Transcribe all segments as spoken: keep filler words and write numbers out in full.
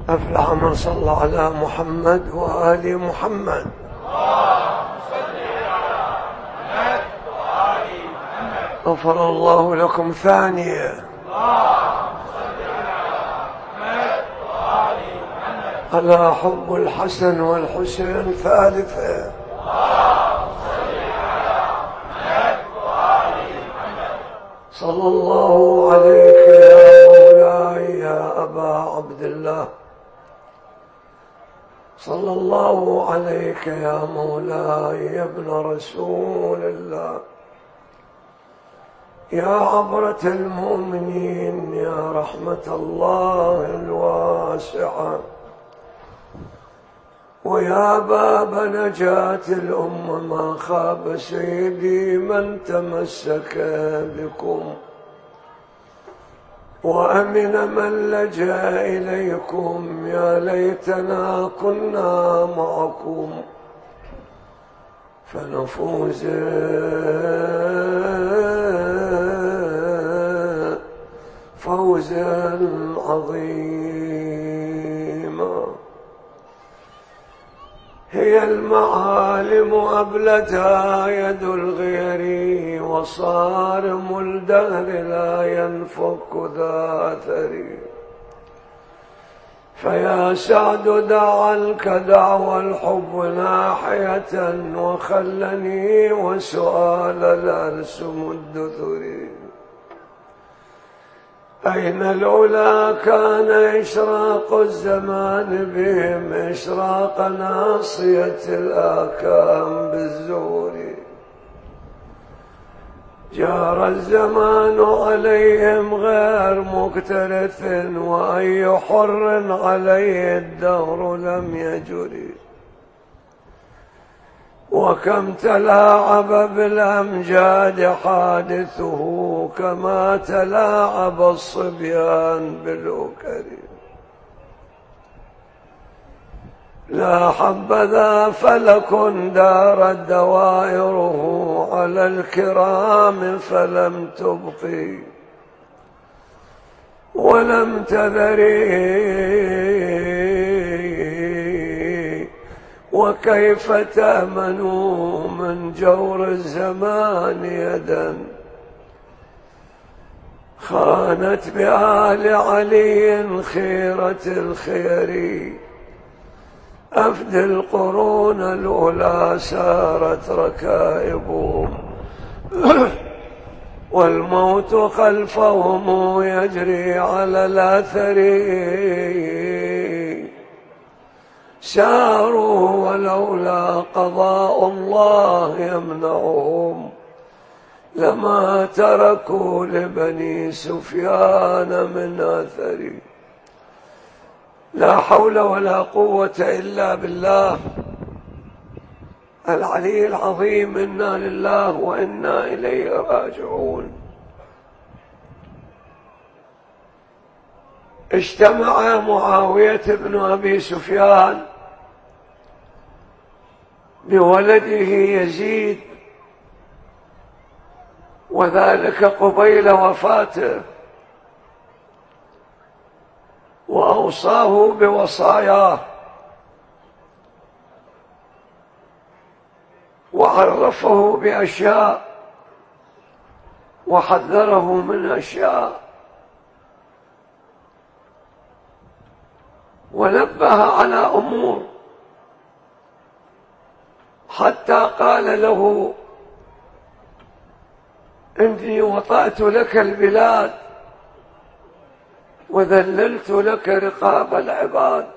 أفلح من صلى على محمد وآل محمد. اللهم صل على محمد وآل محمد. غفر الله لكم ثانية. اللهم صل على محمد وآل محمد. على حب الحسن والحسين ثالثة. اللهم صل على محمد وآل محمد. صلى الله عليك يا مولاي يا أبا عبد الله. صلى الله عليك يا مولاي يا ابن رسول الله، يا عبرة المؤمنين، يا رحمة الله الواسعة، ويا باب نجاة الأمة. ما خاب سيدي من تمسك بكم، وأمن من لجأ إليكم. يا ليتنا كنا معكم فنفوز فوزا عظيما. هي المعالم أبلتها يد الغير، وصارم الدهر لا ينفك ذا أثري. فيا سعد دع عنك دعوى الحب ناحية، وخلني وسؤال الأرس الدثر. أين العلا كان إشراق الزمان بهم، إشراق ناصية الآكام بالزور. جار الزمان عليهم غير مكترث، وأي حر عليه الدهر لم يجري. وكم تلاعب بالأمجاد حادثه، كما تلاعب الصبيان بالأكر. لا حبذا فلك دارت دوائره على الكرام، فلم تبقي ولم تذري. وكيف تأمنوا من جور الزمان يدا، خانت بآل علي خيرة الخير. أفد القرون الأولى سارت ركائبهم، والموت خلفهم يجري على الأثر. ساروا ولولا قضاء الله يمنعهم، لما تركوا لبني سفيان من أثر. لا حول ولا قوة إلا بالله العلي العظيم. إنا لله وإنا إليه راجعون. اجتمع معاوية بن أبي سفيان بولده يزيد، وذلك قبيل وفاته، وأوصاه بوصاياه، وعرفه بأشياء، وحذره من أشياء، ونبه على أمور، حتى قال له: إني وطأت لك البلاد، وذللت لك رقاب العباد،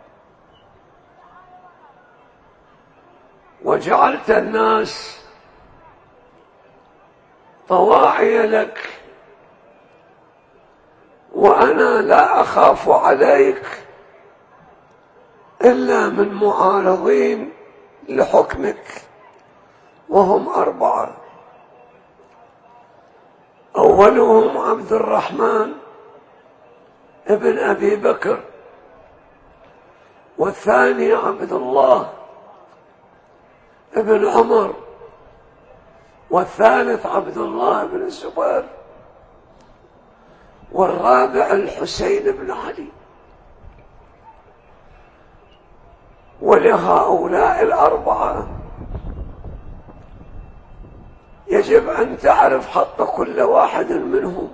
وجعلت الناس طواعي لك، وأنا لا أخاف عليك إلا من معارضين لحكمك، وهم أربعة. أولهم عبد الرحمن ابن أبي بكر، والثاني عبد الله ابن عمر، والثالث عبد الله بن الزبير، والرابع الحسين بن علي. ولهؤلاء الأربعة يجب أن تعرف حق كل واحد منهم.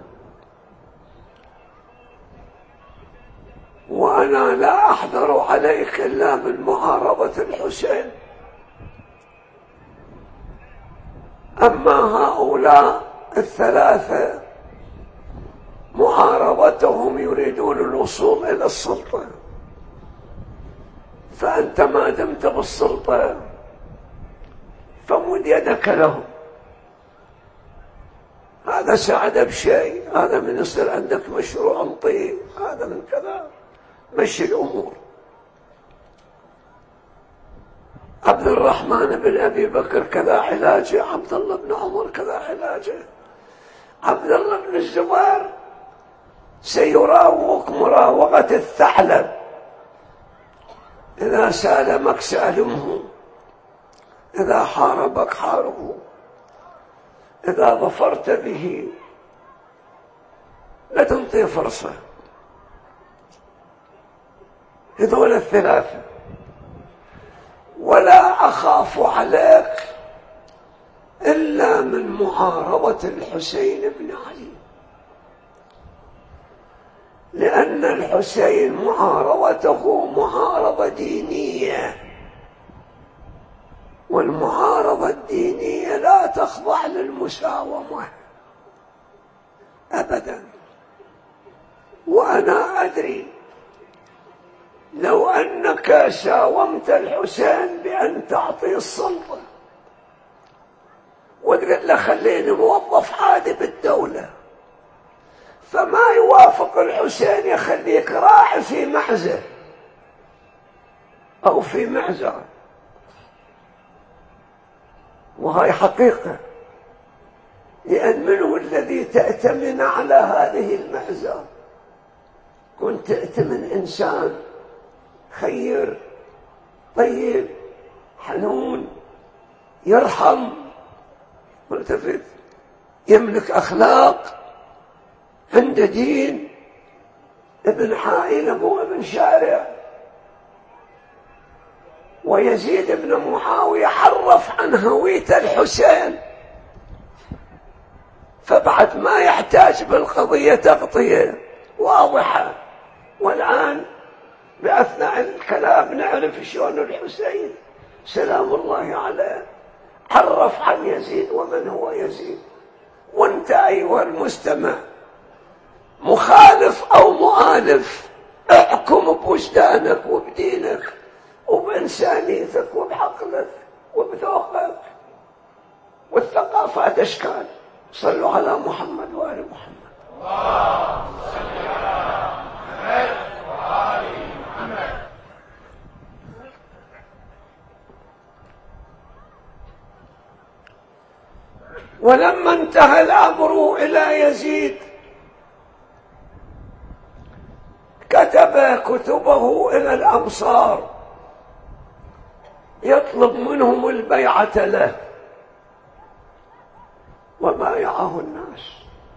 وأنا لا أحذر عليك إلا من معارضة الحسين. أما هؤلاء الثلاثة معارضتهم يريدون الوصول إلى السلطة، فأنت ما دمت بالسلطة فمد يدك لهم. هذا ساعد بشيء، هذا من يصير عندك مشروع انطيه، هذا من كذا، مشي الأمور. عبد الرحمن بن أبي بكر كذا علاجه، عبد الله بن عمر كذا علاجه، عبد الله بن الزبير سيراوغك مراوغة الثعلب، إذا سالمك سالمه، إذا حاربك حاربه، إذا ظفرت به لا تنطي فرصة. هذول الثلاثة. ولا أخاف عليك إلا من معارضة الحسين بن علي، لأن الحسين معارضته معارضة دينية، والمعارضة الدينية لا تخضع للمساومة أبدا. وأنا أدري لو أنك ساومت الحسين بأن تعطي السلطة وتقول له خليني موظف عادي بالدولة، فما يوافق الحسين يخليك راعي في معزة أو في معزة، وهي حقيقة. لأن من هو الذي تأتمن على هذه المعزة؟ كنت تأتمن إنسان خير طيب حنون يرحم ملتفت يملك أخلاق عنده دين، ابن عائلة مو ابن شارع. ويزيد بن معاوية حرف عن هوية الحسين، فبعد ما يحتاج بالقضية تغطية واضحة. والآن بأثناء الكلام نعرف شلون الحسين سلام الله عليه عرف عن يزيد ومن هو يزيد. وانت أيها المستمع مخالف أو مؤالف احكم بوجدانك وبدينك وبإنسانيتك وبعقلك وبذوقك. والثقافات أشكال. صلوا على محمد وآل محمد. اللهم صل على محمد وآل محمد. ولما انتهى الأمر إلى يزيد كتب كتبه إلى الأمصار يطلب منهم البيعة له، وبايعه الناس.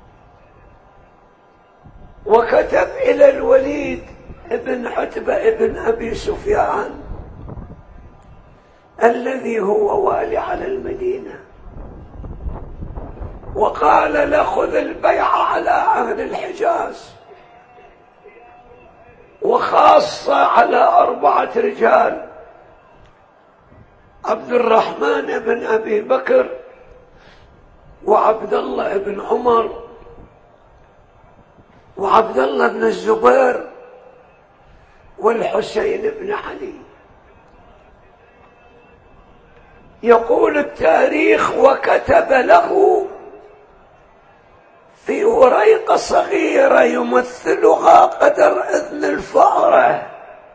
وكتب إلى الوليد ابن عتبة ابن أبي سفيان الذي هو والي على المدينة، وقال له خذ البيعة على أهل الحجاز، وخاصة على أربعة رجال: عبد الرحمن بن أبي بكر، وعبد الله بن عمر، وعبد الله بن الزبير، والحسين بن علي. يقول التاريخ وكتب له في وريقة صغيرة يمثلها قدر إذن الفأرة،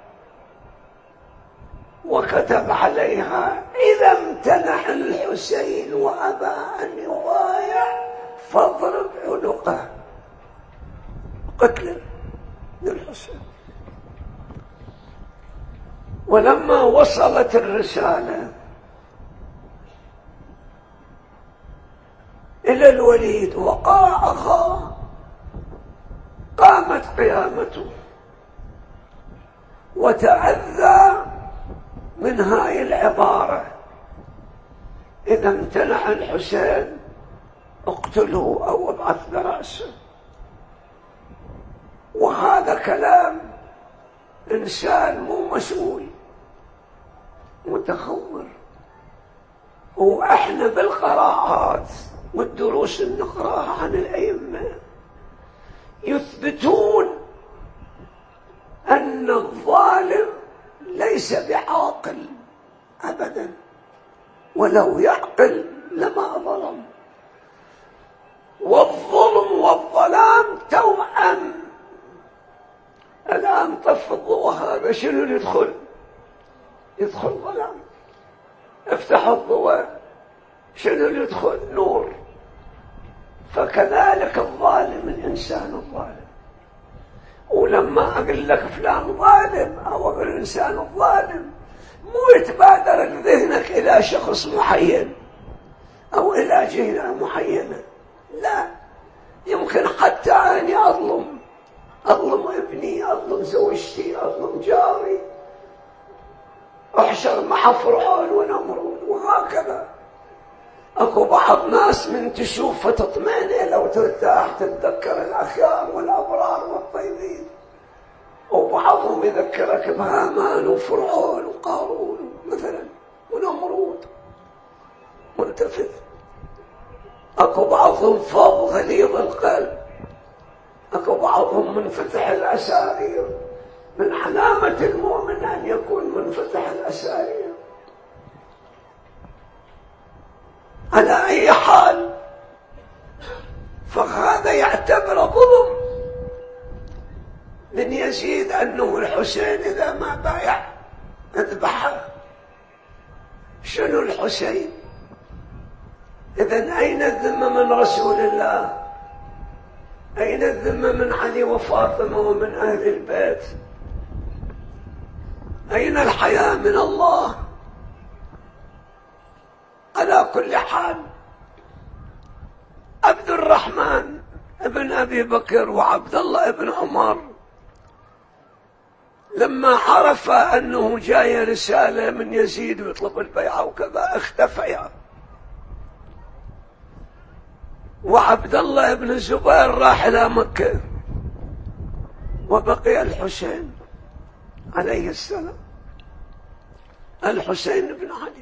وكتب عليها: إذا امتنع الحسين وأبى أن يبايع فاضرب عنقه. قتل للحسين. ولما وصلت الرسالة إلى الوليد وقرأها قامت قيامته وتأذى من هاي العبارة: إذا امتنع الحسين اقتله أو ابعث برأسه. وهذا كلام إنسان مو مسؤول، متخور. وإحنا بالقراءات والدروس اللي نقراها عن الأئمة يثبتون أن الظالم ليس بعاقل أبدا، ولو يعقل لما ظلم. والظلم والظلام توأم. الآن طف الضوء هذا شنو اللي يدخل؟ يدخل ظلام. افتح الضوء شنو اللي يدخل؟ نور. فكذلك الظالم الإنسان الظالم. ولما أقول لك فلان ظالم أو أقول الإنسان الظالم مو يتبادر ذهنك إلى شخص معين أو إلى جهة معينة، لا، يمكن حتى أني أظلم أظلم ابني، أظلم زوجتي، أظلم جاري، أحشر مع فرعون ونمرود، وهكذا. أكو بعض ناس من تشوف فتطمئن لو ترتاح تتذكر الأخيار والأبرار والطيبين، وبعضهم يذكرك بهامان وفرعون وقارون مثلا ونمرود منتفذ. أكو بعضهم فاض غليظ القلب، أكو بعضهم منفتح الأسارير. من علامة المؤمن أن يكون منفتح الأسارير. على أي حال، فهذا يعتبر ظلم من يزيد أنه الحسين إذا ما بايع اذبحه. شنو الحسين؟ إذن أين الذمة من رسول الله؟ أين الذمة من علي وفاطمة ومن أهل البيت؟ أين الحياة من الله؟ على كل حال، عبد الرحمن ابن أبي بكر وعبد الله ابن عمر لما عرف أنه جاي رسالة من يزيد ويطلب البيعة وكذا اختفيا. وعبد الله ابن الزبير راح إلى مكة، وبقي الحسين عليه السلام، الحسين بن علي.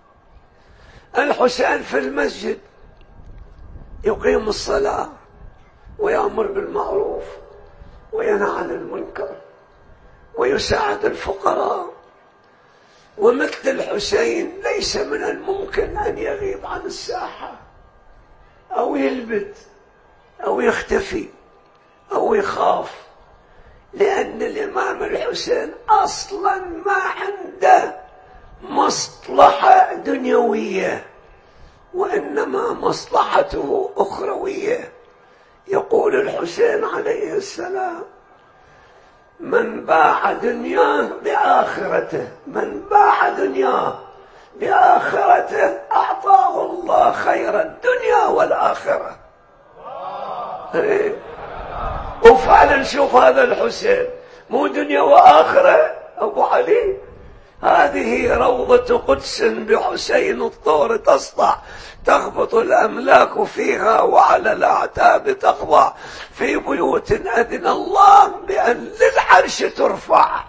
الحسين في المسجد يقيم الصلاة ويأمر بالمعروف وينهى عن المنكر ويساعد الفقراء. ومثل الحسين ليس من الممكن أن يغيب عن الساحة أو يلبث أو يختفي أو يخاف، لأن الإمام الحسين أصلا ما عنده مصلحة دنيوية، وإنما مصلحته أخروية. يقول الحسين عليه السلام: من باع دنياه بآخرته، من باع دنياه بآخرته أعطاه الله خير الدنيا والآخرة. وفعلا شوف هذا الحسين مو دنيا وآخرة. أبو علي هذه روضة قدس بحسين الطور تصدع، تخبط الأملاك فيها وعلى الأعتاب تخضع، في بيوت أذن الله بأن للعرش ترفع.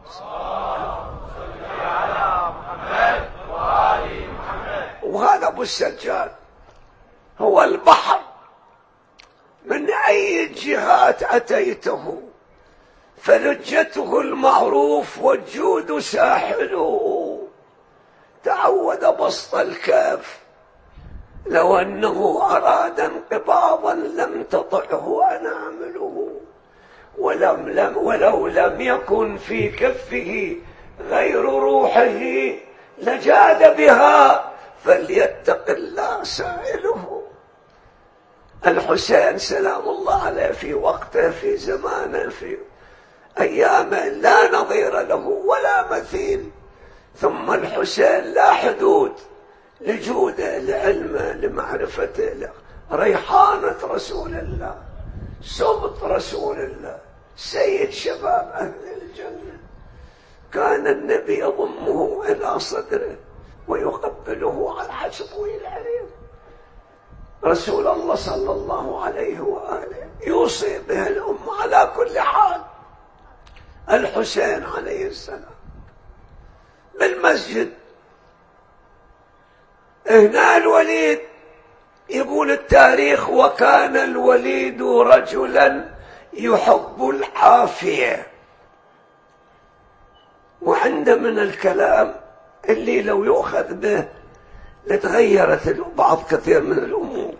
وهذا أبو السجاد هو البحر، من أي جهات أتيته فلجته المعروف والجود ساحله. تعود بسط الكاف، لو أنه أراد انقباضا لم تطعه أنامله، ولم لم ولو لم يكن في كفه غير روحه لجاد بها، فليتق الله سائله. الحسين سلام الله عليه في وقته، في زمانه، في أيامه لا نظير له ولا مثيل. ثم الحسين لا حدود لجوده، لعلمه، لمعرفته، ريحانة رسول الله، سبط رسول الله، سيد شباب أهل الجنة. كان النبي يضمه إلى صدره ويقبله على حشوه العريض. رسول الله صلى الله عليه وآله يوصي به الأمة على كل حال. الحسين عليه السلام بالمسجد، هنا الوليد يقول التاريخ: وكان الوليد رجلا يحب العافية. وعنده من الكلام اللي لو يؤخذ به لتغيرت بعض كثير من الأمور،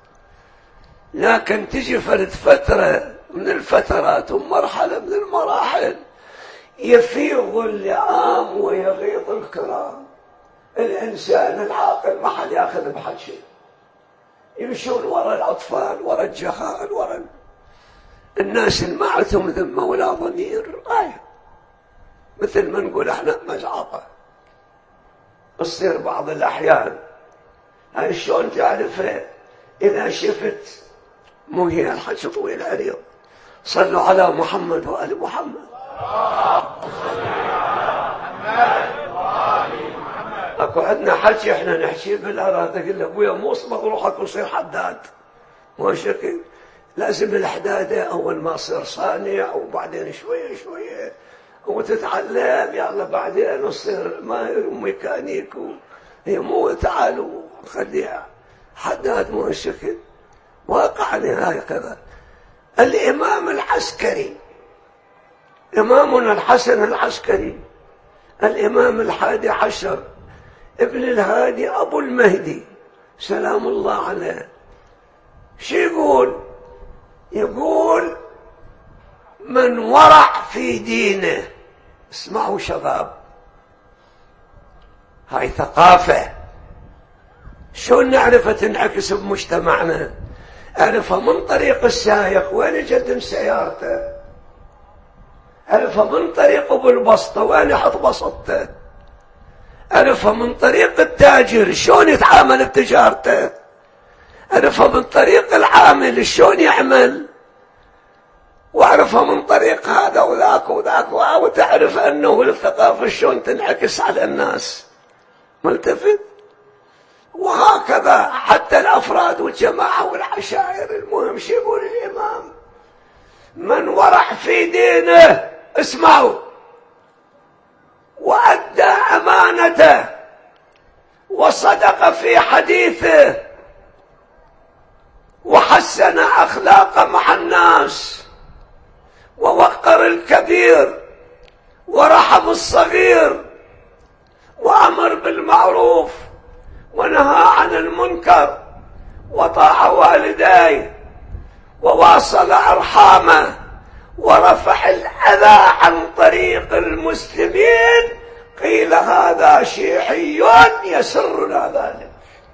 لكن تجي فرد فترة من الفترات ومرحلة من المراحل يفيض اللئام ويغيظ الكرام. الإنسان العاقل ما حد يأخذ بحد شيء، يمشون وراء الأطفال وراء الجهال وراء الناس اللي ما عندهم ذمة ولا ضمير. آية مثل ما نقول احنا مزعطة تصير بعض الأحيان. هاي شلون تعرفها؟ إذا شفت مو هي الحج طويل عريض. صلوا على محمد وآل محمد. اكو عندنا حكي احنا نحكي بالأراضي، تقول له ابويا مو اصبغ روحك وصير حداد، مو شكل. لازم الحداده اول ما تصير صانع وبعدين شويه شويه وتتعلم، يلا بعدين تصير ماهر وميكانيك. هي مو تعالوا خليها حداد، مو شكل. واقع لها هكذا. الامام العسكري، امامنا الحسن العسكري، الامام الحادي عشر ابن الهادي أبو المهدي سلام الله عليه، شو يقول؟ يقول: من ورع في دينه. اسمعوا شباب، هاي ثقافة. شلون نعرفها تنعكس بمجتمعنا؟ أعرفها من طريق السائق وين يقدم سيارته، أعرفها من طريق أبو البسطة وين يحط بسطته، أعرفها من طريق التاجر شلون يتعامل بتجارته، أعرفها من طريق العامل شلون يعمل، وأعرفها من طريق هذا وذاك وذاك، وتعرف أنه الثقافة شلون تنعكس على الناس. ملتفت؟ وهكذا حتى الأفراد والجماعة والعشائر. المهم شو يقول الإمام؟ من ورع في دينه، اسمعوا، وأدى أمانته وصدق في حديثه وحسن أخلاقه مع الناس ووقر الكبير ورحم الصغير وأمر بالمعروف ونهى عن المنكر وطاع والديه وواصل أرحامه ورفع الأذى عن طريق المسلمين، قيل هذا شيعي يسرنا ذلك.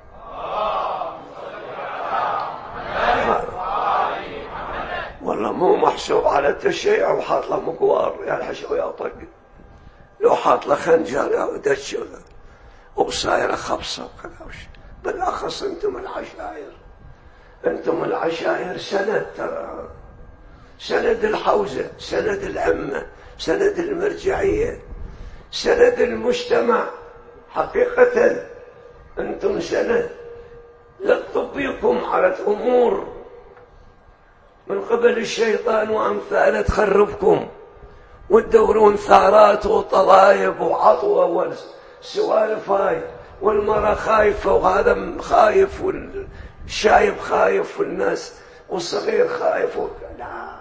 والله مو محسوب على التشيع وحاط له مقوار يا الحشو يا طق، لو حاط له خنجر يا ودش وصايره خبصه وكذا. بالاخص انتم العشائر، انتم العشائر سند، ترى سند الحوزة، سند الأمة، سند المرجعية، سند المجتمع. حقيقة أنتم سند. لا تطبيكم على أمور من قبل الشيطان وأمثاله تخربكم وتدورون ثارات وطلايب وعطوة والسوالف هاي، والمرأة خايفة وهذا خايف والشايب خايف والناس والصغير خايف. لا،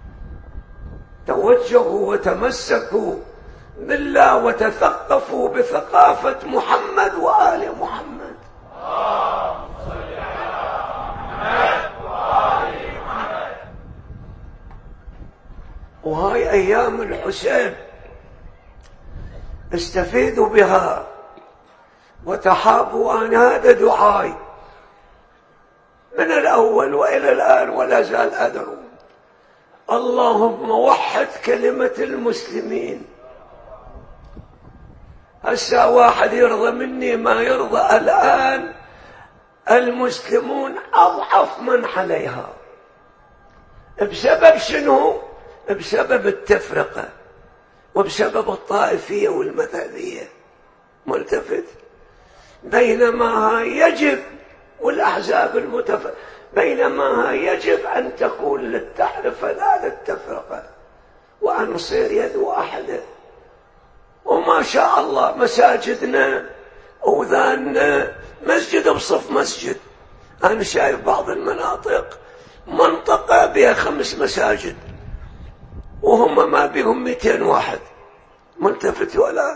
توجهوا وتمسكوا بالله وتثقفوا بثقافة محمد وآل محمد. اللهم صل على محمد وآل محمد. وهاي أيام الحسين استفيدوا بها وتحابوا. أن هذا دعائي من الأول وإلى الآن ولا زال أدعو: اللهم وحد كلمة المسلمين. هسا واحد يرضى مني ما يرضى الآن، المسلمون أضعف من عليها. بسبب شنو؟ بسبب التفرقة، وبسبب الطائفية والمذهبية. ملتفت. بينما يجب والأحزاب المتف بينما يجب أن تكون للتحرفة لا للتفرقة، وأن نصير يد واحدة. وما شاء الله مساجدنا أوذاننا مسجد بصف مسجد. أنا شايف بعض المناطق منطقة بها خمس مساجد وهم ما بهم مئتين واحد. ملتفت ولا؟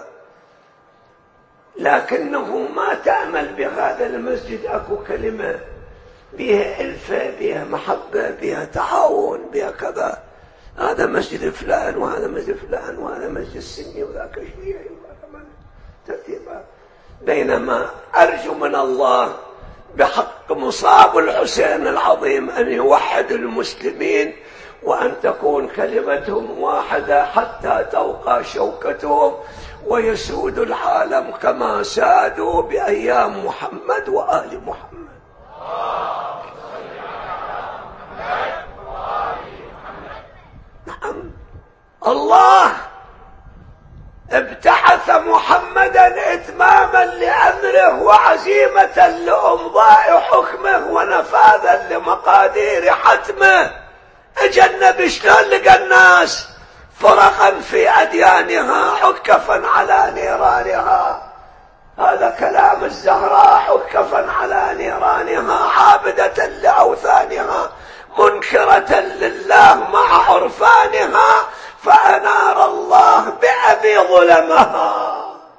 لكنه ما تأمل بهذا المسجد أكو كلمة بها ألفة، بها محبة، بها تعاون، بها كذا. هذا مسجد فلان وهذا مسجد فلان وهذا مسجد سني وذاك شيعي وهذا ترتيبات. بينما أرجو من الله بحق مصاب الحسين العظيم أن يوحد المسلمين وأن تكون كلمتهم واحدة حتى توقع شوكتهم ويسود العالم كما سادوا بأيام محمد وآل محمد. نعم. الله ابتعث محمدا إتماما لأمره وعزيمة لإمضاء حكمه ونفاذا لمقادير حتمه. اجى النبي شلون لقى الناس فرقا في أديانها حكفا على نيرانها. هذا كلام الزهراء. حكفا على نيرانها عابدة لأوثانها منكرة لله مع عرفانها فأنار الله بأبي ظلمها.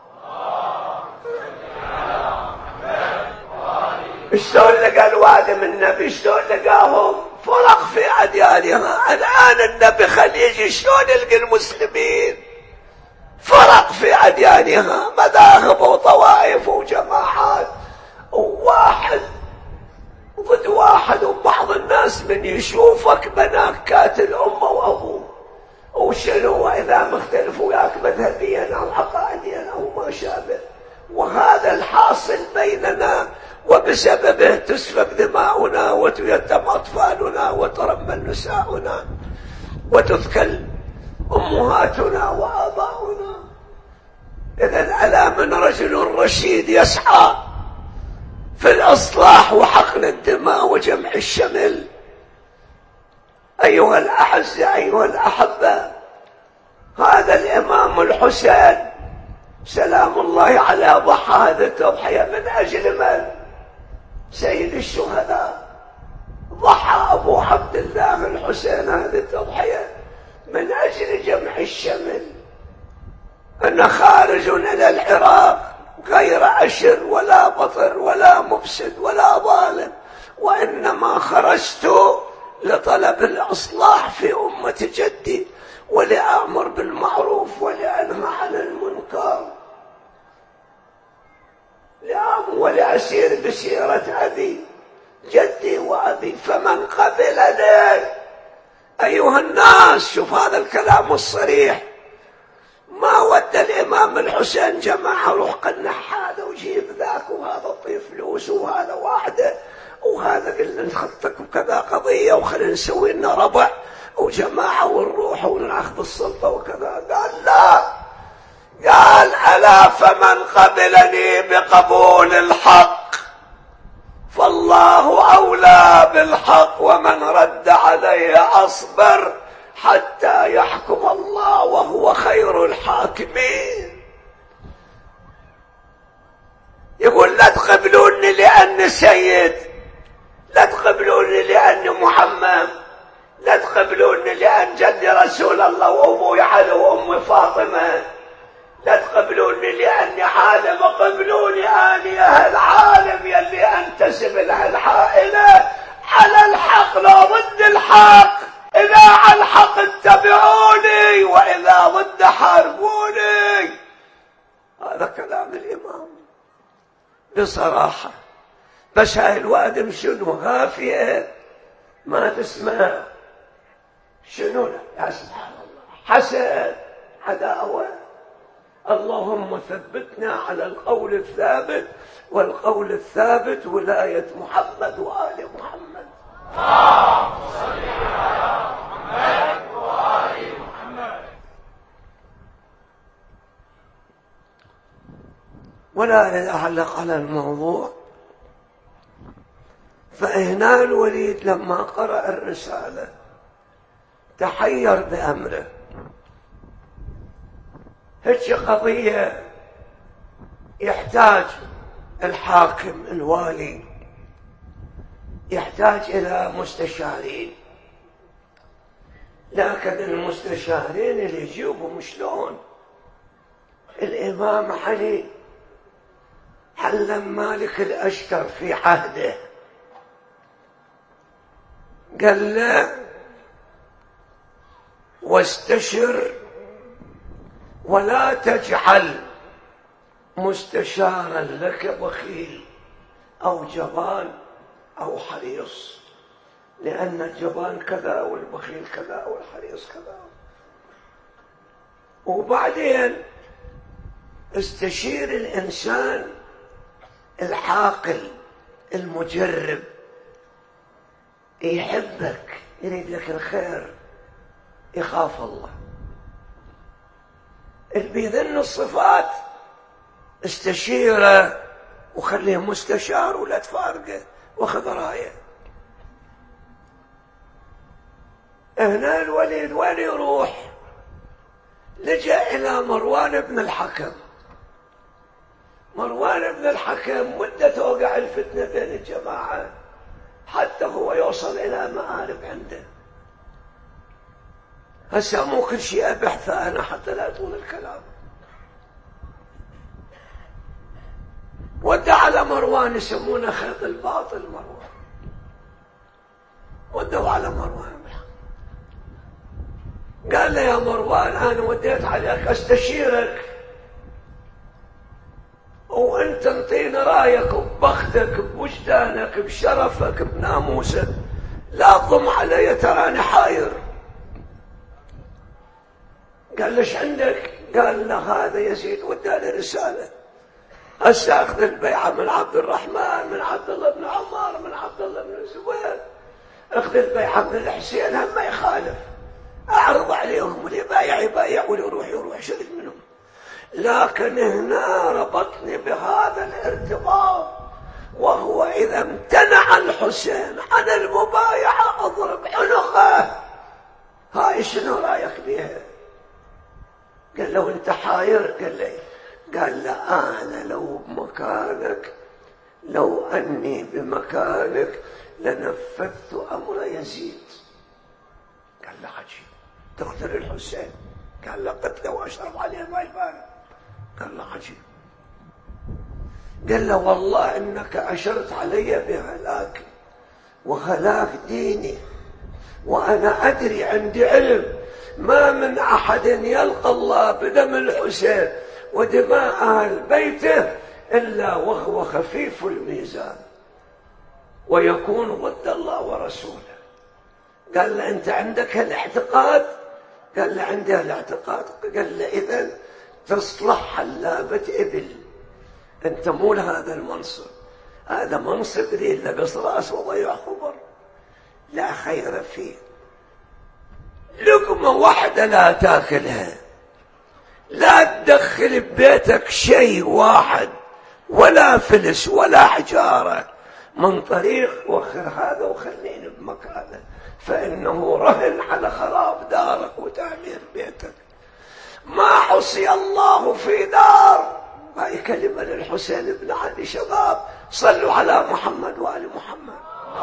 شلون لقى الوادم النبي؟ شلون لقاهم فرق في أديانها؟ الآن النبي خليجي شلون يلقى المسلمين فرق في أديانها، مذاهب وطوائف وجماعات وواحد ضد واحد. وبعض الناس من يشوفك بناك كاتل أمه وأبوه وشنو إذا مختلفوا وياك مذهبيا أو عقائديا أو ما شابه. وهذا الحاصل بيننا وبسببه تسفك دماؤنا وتيتم أطفالنا وترمل نساؤنا وتثكل أمهاتنا وآباؤنا. إذن ألا من رجل رشيد يسعى في الإصلاح وحقن الدماء وجمع الشمل. أيها الأعزة أيها الأحبة، هذا الإمام الحسين سلام الله على ضحى هذه التضحية من أجل من؟ سيد الشهداء. ضحى أبو عبد الله الحسين هذه التضحية من أجل جمع الشمل. أنا خارج إلى العراق غير أشر ولا بطر ولا مفسد ولا ظالم، وإنما خرجت لطلب الإصلاح في أمة جدي ولأمر بالمعروف ولأنهى عن المنكر ولأسير بسيرة أبي جدي وأبي. فمن قبلني أيها الناس، شوف هذا الكلام الصريح. ما ود الإمام الحسين جماعة روح قنح هذا وجيب ذاك وهذا طيب فلوس وهذا واحدة وهذا قلنا نخطك وكذا قضية وخلينا نسوي لنا ربع وجماعة ونروح ونأخذ السلطة وكذا. قال لا، قال ألا فمن قبلني بقبول الحق فالله أولى بالحق ومن رد علي أصبر حتى يحكم الله وهو خير الحاكمين. يقول لا تقبلوني لأني سيد، لا تقبلوني لأني محمد، لا تقبلوني لأن جدي رسول الله وأبوي علي وأمي فاطمة، لا تقبلوني لأني عالم، قبلوني أني أهل عالم يلي أنتسب لها الحائلة على الحق لا ضد الحق. إذا على الحق اتبعوني وإذا ضد حاربوني. هذا كلام الإمام بصراحة. بس هاي الوادم شنو غافية ما تسمع شنو؟ يا سبحان الله، حسد، عداوة. اللهم ثبتنا على القول الثابت، والقول الثابت ولاية محمد وآل محمد. اللهم صل على محمد وآل محمد. ولا يعلق على الموضوع. فهنا الوليد لما قرأ الرسالة تحير بأمره. هيك قضية يحتاج الحاكم الوالي يحتاج إلى مستشارين، لكن المستشارين اللي يجيبهم شلون؟ الإمام علي حلم مالك الأشتر في عهده، قال له واستشر ولا تجعل مستشارا لك بخيل أو جبان أو حريص، لأن الجبان كذا والبخيل كذا والحريص كذا. وبعدين استشير الإنسان العاقل المجرب، يحبك، يريد لك الخير، يخاف الله. اللي بيذن الصفات استشيره وخليه مستشار ولا تفارقه واخذ رايه. هنا الوليد وين يروح؟ لجأ إلى مروان بن الحكم. مروان بن الحكم مدة توقع الفتنة بين الجماعة حتى هو يوصل إلى مآرب عنده. هسه مو كل شيء أبحثه أنا حتى لا أطول الكلام. ودى على مروان، يسمونه خيط الباطل مروان. ودوا على مروان، قال له يا مروان أنا وديت عليك أستشيرك وأنت تنطيني رأيك ببختك بوجدانك بشرفك بناموسك، لا تضم علي تراني حاير. قال ليش عندك؟ قال له هذا يزيد وداني رسالة، هسه أخذ البيعة من عبد الرحمن، من عبد الله بن عمر، من عبد الله بن الزبير، أخذ البيعة من الحسين، هم ما يخالف، أعرض عليهم واللي بايع يبايع واللي يروح يروح، شريك منهم. لكن هنا ربطني بهذا الارتباط، وهو إذا امتنع الحسين عن المبايعة أضرب عنقه. هاي شنو رأيك بها؟ قال له أنت حاير؟ قال لي قال له أنا لو بمكانك، لو أني بمكانك لنفذت أمر يزيد. قال له عجيب، تقتل الحسين؟ قال له قتله وأشرب عليه ما يبان. قال له عجيب. قال له والله إنك أشرت علي بهلاك وهلاك ديني، وأنا أدري عندي علم ما من أحد يلقى الله بدم الحسين ودماء أهل بيته إلا وهو خفيف الميزان ويكون ضد الله ورسوله. قال له أنت عندك الاعتقاد؟ قال له عندي الاعتقاد. قال له إذن تصلح حلابة إبل، أنت مو لهذا المنصب، هذا منصب ذي لبس رأس وضيع خبر لا خير فيه. لقمة واحدة لا تاكلها، لا تدخل ببيتك شيء واحد ولا فلس ولا حجارة من طريق وخر هذا وخليني بمكانه، فإنه رهن على خراب دارك وتعمير بيتك. ما حصي الله في دار. هاي كلمة للحسين بن علي. شباب صلوا على محمد وآل محمد.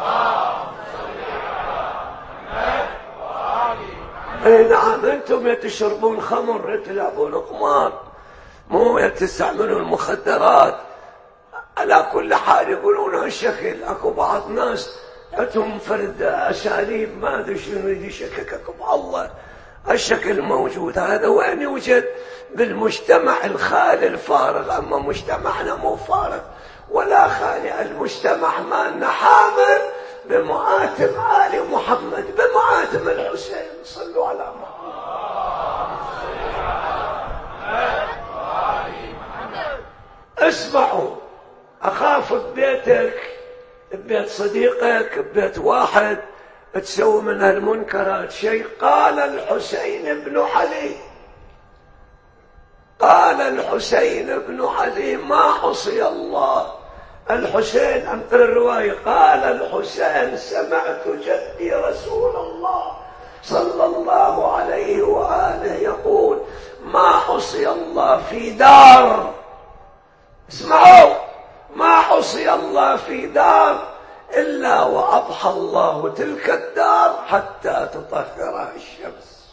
اي نعم، انتم يتشربون خمر، يتلعبون قمار، مو يتستعملون المخدرات. على كل حال يقولون هالشكل. اكو بعض ناس عندهم فرد اساليب ما ادري شنو يشككك بالله. الشكل موجود، هذا وين يوجد؟ بالمجتمع الخالي الفارغ. اما مجتمعنا مو فارغ ولا خالي، المجتمع مالنا حامل بمعاتم آل محمد، بمعاتم الحسين. صلوا على محمد. اسمعوا، أخاف ببيتك، ببيت صديقك، ببيت واحد تسوي من هالمنكرات شيء. قال الحسين بن علي، قال قال الحسين بن علي ما عصي الله. الحسين أمثل الرواية قال الحسين سمعت جدي رسول الله صلى الله عليه وآله يقول ما عصي الله في دار، اسمعوا، ما عصي الله في دار إلا وأضحى الله تلك الدار حتى تطهرها الشمس.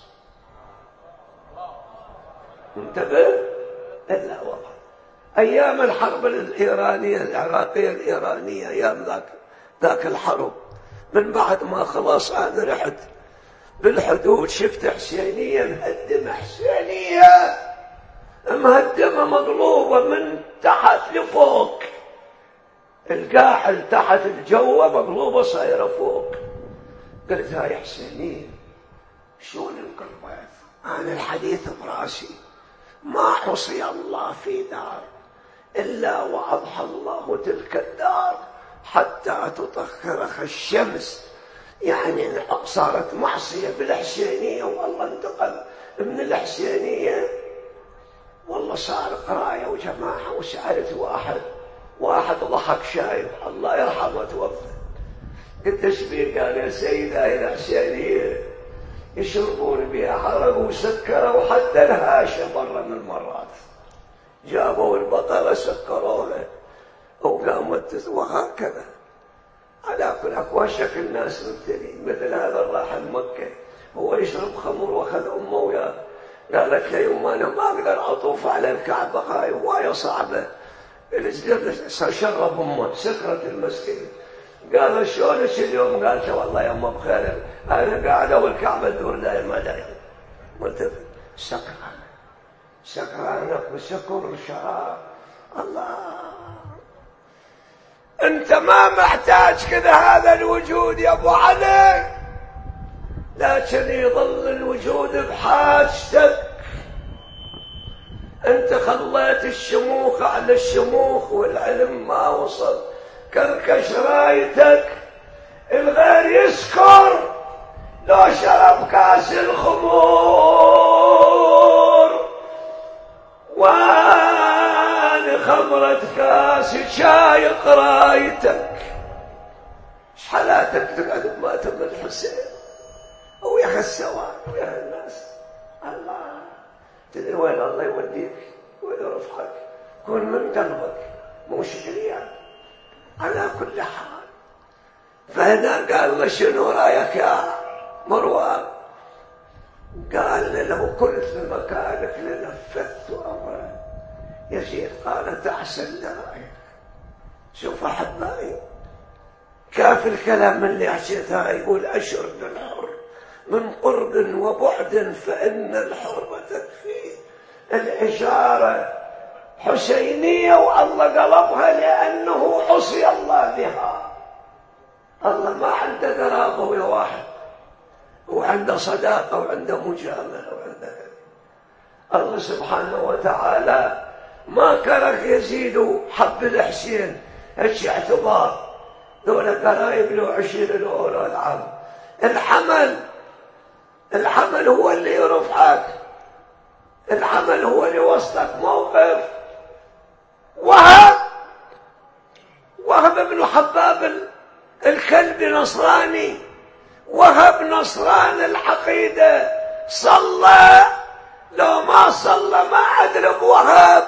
انتبه، إلا وضع أيام الحرب الإيرانية العراقية الإيرانية، أيام ذاك ذاك الحرب، من بعد ما خلاص أنا رحت بالحدود شفت حسينية مهدمة، حسينية مهدمة مضروبة من تحت لفوق، القاحل تحت الجوة مضروبة صايرة فوق. قلت هاي حسينية شلون انقلبت؟ أنا الحديث براسي ما حصي الله في دار إلا وأضحى الله تلك الدار حتى تطهرها الشمس. يعني صارت معصية بالحسينية، والله انتقل من الحسينية، والله صار قراية وجماعة. وسألت واحد واحد ضحك شايف الله يرحمه توفى، قلت ايش بيه؟ قال يا سيدي هاي الحسينية يشربون بها حرق وسكروا وحتى الهاشة مرة من المرات جابوا البقرة سكروها وقامت وهكذا. على كل أكواشك الناس مبتلين. مثل هذا الراحل مكة هو يشرب خمر واخذ أمه وياه، قالت لي يوم أنا ما أقدر أطوف على الكعبة، هاي هواية صعبة. شرب أمه سكرة المسكين. قال شلونك اليوم؟ قالت والله يا أمه بخير، أنا قاعدة والكعبة تدور دائما دائما. قلت سكران سكرانك بسكر الشراب. الله، أنت ما محتاج كذا هذا الوجود يا أبو علي، لكن يظل الوجود بحاجتك. أنت خليت الشموخ على الشموخ والعلم ما وصل. كركش رايتك الغير يسكر لو شرب كاس الخمور، وأنا خمرة كاس شاي قرايتك. ايش حالاتك تقعد بماتم الحسين ويا السواد ويا الناس؟ الله، تدري وين الله يوديك وين يرفعك؟ كن من قلبك مو شكليات. على كل حال، فهنا قال له شنو رايك يا مروان؟ قال له كنت لمكانك لنفذت امرا. يزيد قال تحسن لرايك. شوف احبائي كيف الكلام اللي حكيتها، يقول اشرد الحر من قرب وبعد فان الحر تكفيه. الاشاره حسينيه والله قلبها لانه حصي الله بها. الله ما عنده قرابه ويا واحد، وعنده صداقه وعنده مجامله وعنده الله سبحانه وتعالى ما كره يزيد حب الحسين هيك اعتبار. دول قرايب له عشير له اولاد عم. الحمل الحمل هو اللي يرفعك، الحمل هو اللي وصلك موقف. وهب وهب بن حباب الكلب نصراني، وهب نصران العقيدة، صلى لو ما صلى ما أدري بوهب.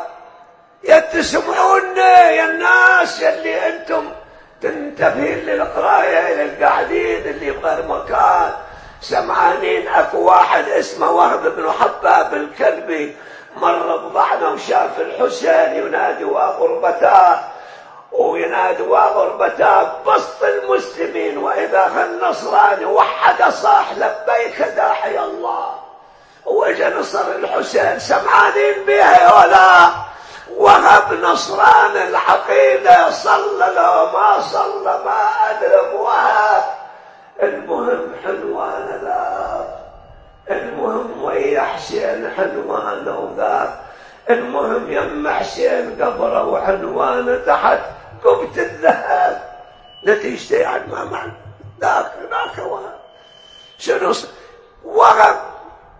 يتسمعون يا الناس اللي أنتم تنتبهين للقراية إلى القاعدين اللي بغير مكان سمعانين. أكو واحد اسمه وهب بن حباب الكلبي مر بضعنا وشاف الحسين ينادي وغربتاه وينادي وغربتاه بسط المسلمين، وإذا النصراني وحد صاح لبيك داعي الله، وجه نصر الحسين سمعانين بها ولا. وهب نصران العقيدة صلى لو ما صلى ما أدرك وهب. المهم حلوان ذاك، المهم ويا حسين حلوان وذاك، المهم يم حسين قبره وحلوانه تحت قبة الذهب. نتيجة يعني ما معنى ذاك ذاك وهب. شنو وهب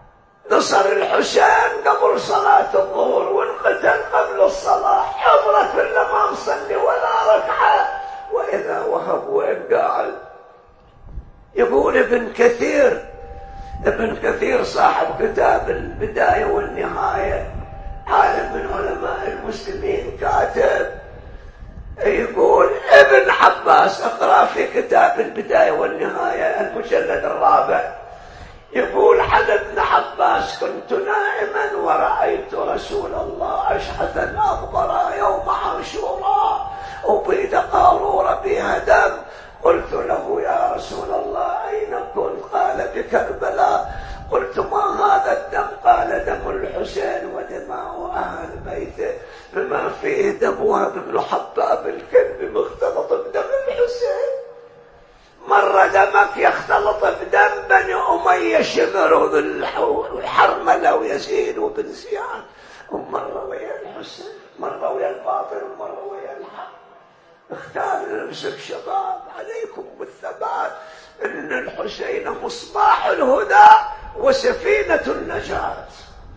نصر الحسين قبل صلاة الظهر وانقتل قبل الصلاة، حضرة لما نصلي ولا ركعة. وإذا وهب وين قاعد؟ يقول ابن كثير ابن كثير صاحب كتاب البداية والنهاية، عالم من علماء المسلمين، كاتب يقول ابن عباس، اقرأ في كتاب البداية والنهاية المجلد الرابع، يقول عن ابن عباس: كنت نائما ورأيت رسول الله أشحثا أغبر يوم عاشوراء وبيد قارورة بها دم. قلت له: يا رسول الله أين كنت؟ قال: بكربلاء. قلت: ما هذا الدم؟ قال: دم الحسين ودماء أهل بيته، بما فيه دم وهب بن حباب الكلب مختلط بدم الحسين. مرة دمك يختلط بدم بني أمية شمر وذو الحرملة ويزيد وبن زياد، ومرة ويا الحسين، مرة ويا الباطل، ومرة ويا الحق. اختار نفسك شباب، عليكم بالثبات، إن الحسين مصباح الهدى وسفينة النجاة.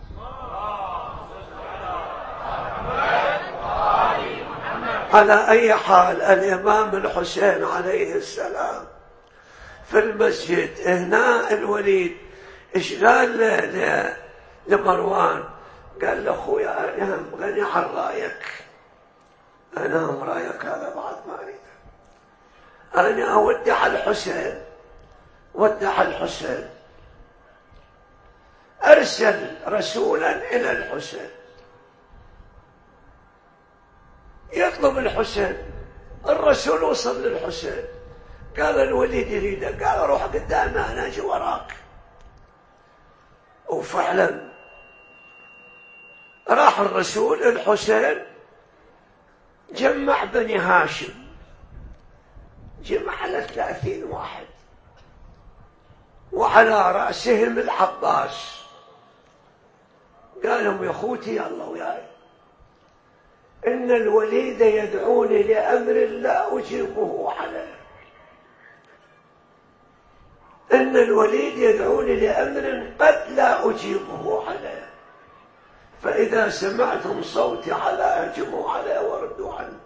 على أي حال، الإمام الحسين عليه السلام في المسجد هنا، الوليد إيش قال لمروان؟ قال له: أخويا أنا أبغني عن رأيك، أنا هم رأيك هذا بعد ما أريد، أنا أودع الحسين، ودع الحسين. أرسل رسولا إلى الحسين يطلب الحسين. الرسول وصل للحسين، قال: الوليد يريدك. قال: روح قدامي أنا أجي وراك. وفعلا راح الرسول الحسين، جمع بني هاشم، جمع على ثلاثين واحد، وعلى رأسهم العباس. قال لهم: يا أخوتي يلا وياي، إن الوليد يدعوني لأمر لا أجيبه عليه، إن الوليد يدعوني لأمر قد لا أجيبه عليه، فإذا سمعتم صوتي على أهجموا عليه وردوا عنه.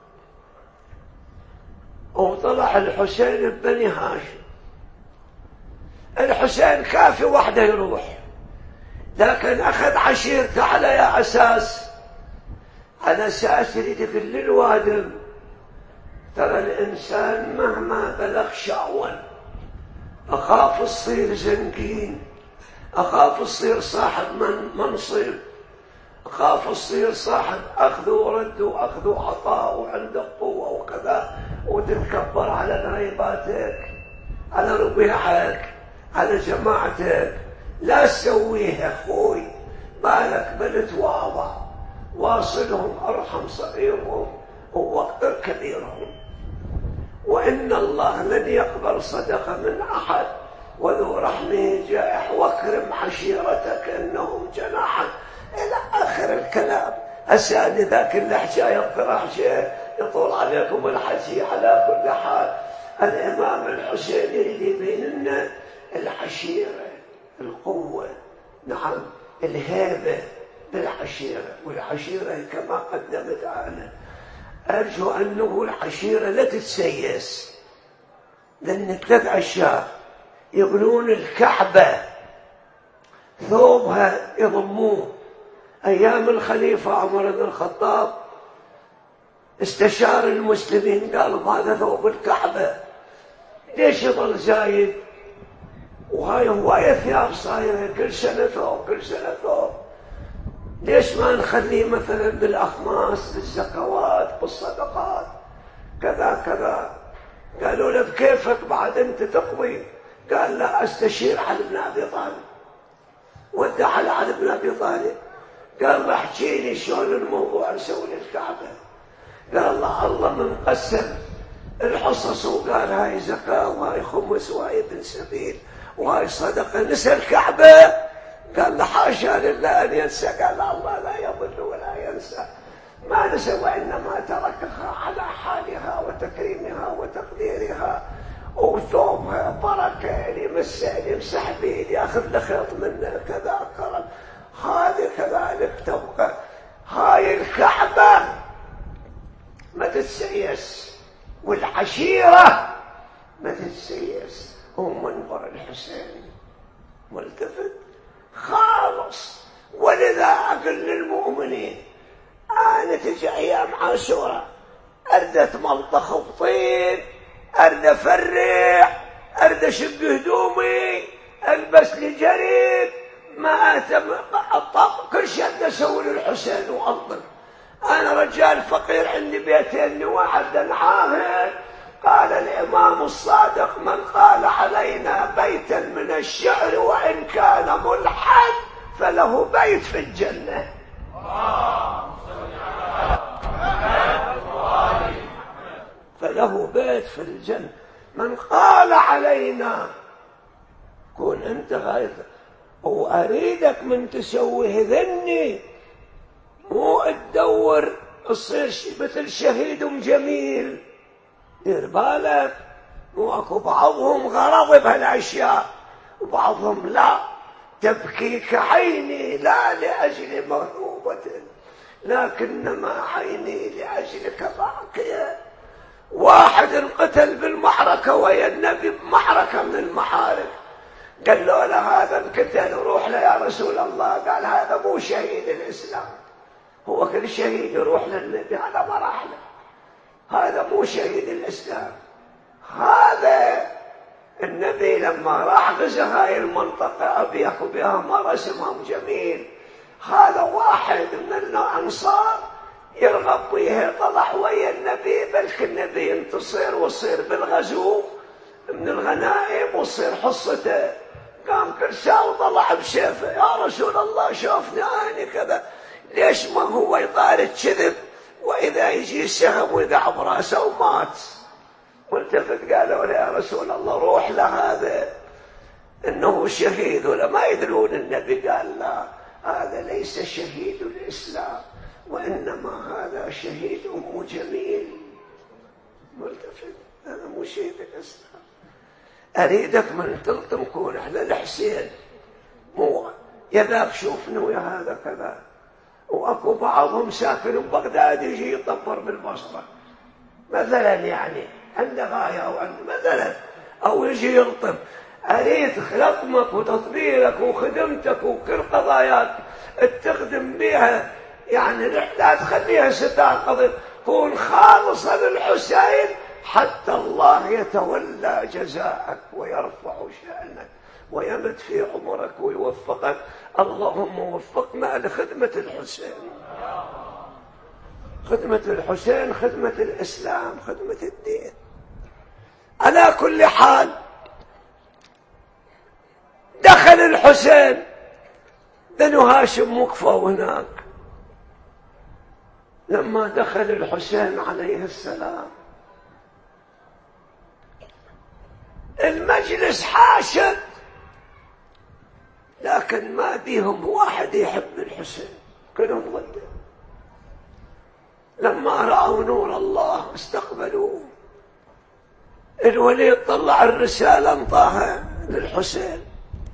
وطلع الحسين ببني هاشم. الحسين كافي وحده يروح، لكن أخذ عشيرته على أساس على أساس يريد يقول للوادم: ترى الإنسان مهما بلغ شعوا، أخاف تصير زنقين، أخاف تصير صاحب من منصب، أخاف تصير صاحب أخذ ورد وأخذ وعطاء وعندك قوة وكذا، وتتكبر على قريباتك، على ربيعك، على جماعتك. لا تسويه يا أخوي، بالك بل تواضع، واصلهم أرحم صغيرهم ووقر كبيرهم. وإن الله لن يقبل صدقة من أحد، وذو رحمه جائح، واكرم عشيرتك إنهم جناحك، إلى آخر الكلام. أسأل ذاك اللحجة يطرح شيء يطول عليكم الحكي. على كل حال، الإمام الحسين يريد يبين لنا العشيرة، القوة، نعم، الهيبة بالعشيرة. والعشيرة كما قدمت أنا، أرجو أنه العشيرة لا تتسيس، لأن ثلاث أشياء يقولون الكعبة ثوبها يضموه. أيام الخليفة عمر بن الخطاب استشار المسلمين، قالوا: هذا ثوب الكعبة ليش يظل زايد؟ وهاي هواية ثياب صايرة كل سنة ثوب كل سنة ثوب، ليش ما نخليه مثلا بالأخماس، بالزكوات، بالصدقات، كذا كذا. قالوا له: بكيفك بعد أنت تقضي؟ قال: لا، أستشير علي بن أبي طالب. ودع على علي بن أبي طالب، قال: له احكي لي شلون الموضوع نسوي الكعبة. قال: الله الله منقسم الحصص، وقال: هاي زكاة وهاي خمس وهاي ابن سبيل وهاي صدقة، نسى الكعبة. قال: له حاشا لله أن ينسى. قال: الله لا يضل ولا ينسى، ما نسى، وإنما تركها على حالها وتكريمها وتقديرها، وثوبها بركة، اللي يمسح اللي يمسح بيه، اللي ياخذ له خيط منه كذا كرم. هذه كذلك تبقى. هاي الكعبة ما تتسيس، والعشيرة ما تتسيس، هو منبر الحسين ملتفت خالص. ولذا أقول للمؤمنين أنا تجي أيام عاشوراء أرد أتملطخ بطين، أرد أفرع، أرد أشب هدومي، ألبس لي جريد، ما أتم أطبق كل شيء أرد أسوي للحسين وأنظر. أنا رجال فقير عندي بيتين واحد عاهل. قال الإمام الصادق من قال علينا بيتا من الشعر وإن كان ملحد فله بيت في الجنة. فله بيت في الجنة. من قال علينا كون أنت غير، وأريدك من تسويه ذني، مو تدور تصير مثل شهيد جميل. دير بالك، مو اكو بعضهم غرض بهالاشياء وبعضهم لا. تبكيك عيني لا لاجل مغلوبة، لكنما عيني لاجلك باكية. واحد انقتل بالمعركة ويا النبي بمعركة من المحارك، قال له لا هذا انقتل روح له يا رسول الله. قال هذا مو شهيد الإسلام، هو كل شهيد يروح للنبي، هذا ما راح له، هذا مو شهيد الإسلام. هذا النبي لما راح غزا هاي المنطقة أبي يأخذ بها مرسمهم جميل. هذا واحد من الأنصار يرغب بيه، طلع ويا النبي، بلك النبي ينتصر ويصير بالغزو من الغنائم ويصير حصته. قام كرسا وطلع بسيفه، يا رسول الله شوفني أنا كذا، ليش ما هو يطارد كذب وإذا يجي السهم ويذعب راسه ومات. والتفت قالوا له يا رسول الله روح لهذا إنه شهيد، ولا ما يدرون النبي. قال لا هذا ليس شهيد الإسلام، وإنما هذا شهيد أم جميل. ملتفت، هذا مو شهيد الإسلام. أريدك من تلطم كون على الحسين، مو يذاك شوفني ويا هذا كذا. وأكو بعضهم ساكن ببغداد يجي يطبر بالبصرة مثلا، يعني عنده غاية أو عنده مثلا، أو يجي يلطم. أريد لطمك وتطبيلك وخدمتك وكل قضاياك تخدم بها، يعني لا تخليها ستار قضية، كون خالصا للحسين حتى الله يتولى جزاءك ويرفع شأنك ويمد في عمرك ويوفقك. اللهم وفقنا لخدمة الحسين، خدمة الحسين، خدمة الإسلام، خدمة الدين. على كل حال دخل الحسين، بنو هاشم وقفوا هناك. لما دخل الحسين عليه السلام المجلس حاشد، لكن ما بيهم واحد يحب الحسين، كلهم ضده. لما رأوا نور الله استقبلوه. الوليد طلع الرسالة انطاها للحسين.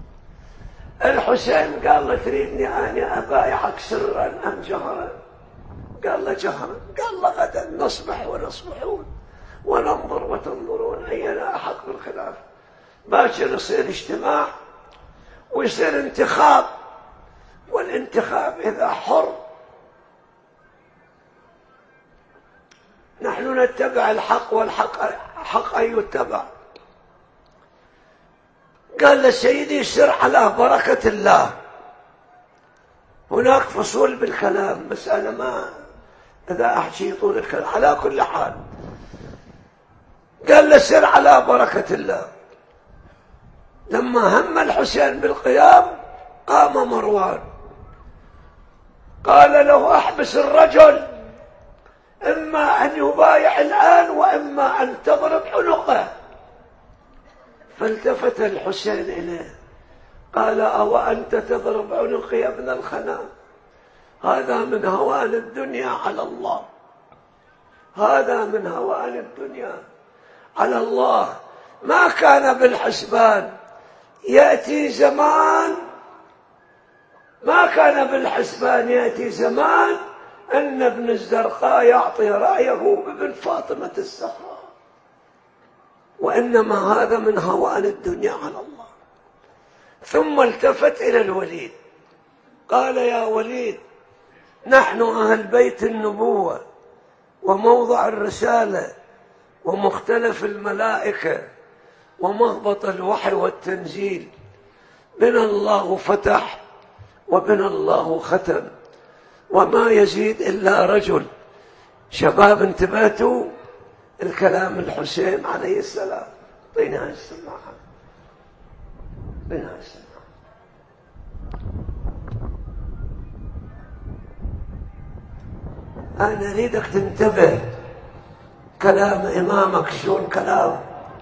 الحسين قال له تريدني أنا أبايعك سرا أم جهرا؟ قال له جهرا. قال له غدا نصبح ونصبحون وننظر وتنظرون أينا أحق بالخلافة. باكر يصير اجتماع ويصير انتخاب، والانتخاب إذا حر نحن نتبع الحق، والحق حق أن يتبع. قال لسيدي سر على بركة الله. هناك فصول بالكلام بس أنا ما إذا أحكي طول الكلام. على كل حال قال له سر على بركة الله. لما هم الحسين بالقيام قام مروان قال له احبس الرجل، إما أن يبايع الآن وإما أن تضرب عنقه. فالتفت الحسين إليه قال أو أنت تضرب عنقي يا ابن الخنام؟ هذا من هوان الدنيا على الله، هذا من هوان الدنيا على الله. ما كان بالحسبان، يأتي زمان ما كان بالحسبان يأتي زمان أن ابن الزرقاء يعطي رأيه بابن فاطمة الزهراء، وإنما هذا من هوان الدنيا على الله. ثم التفت إلى الوليد قال: يا وليد، نحن أهل بيت النبوة وموضع الرسالة ومختلف الملائكة ومهبط الوحي والتنزيل، بنا الله فتح وبنا الله ختم، وما يزيد إلا رجل. شباب انتبهتوا، الكلام الحسين عليه السلام. طينا السماعة، طينا السماعة. أنا أريدك تنتبه، كلام إمامك شلون كلام،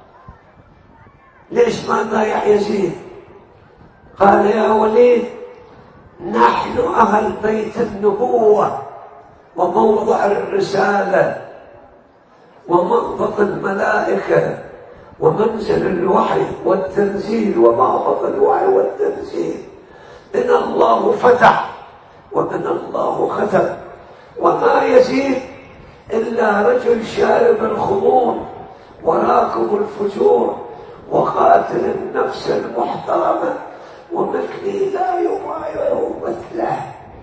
ليش ما ضايع يزيد؟ قال: يا وليد، نحن أهل بيت النبوة وموضع الرسالة ومهبط الملائكة ومنزل الوحي والتنزيل ومهبط الوحي والتنزيل، بنا الله فتح وبنا الله ختم، وما يزيد إلا رجل شارب الخمور وراكب الفجور وقاتل النفس المحترمة، ومثلي لا يبايع مثله،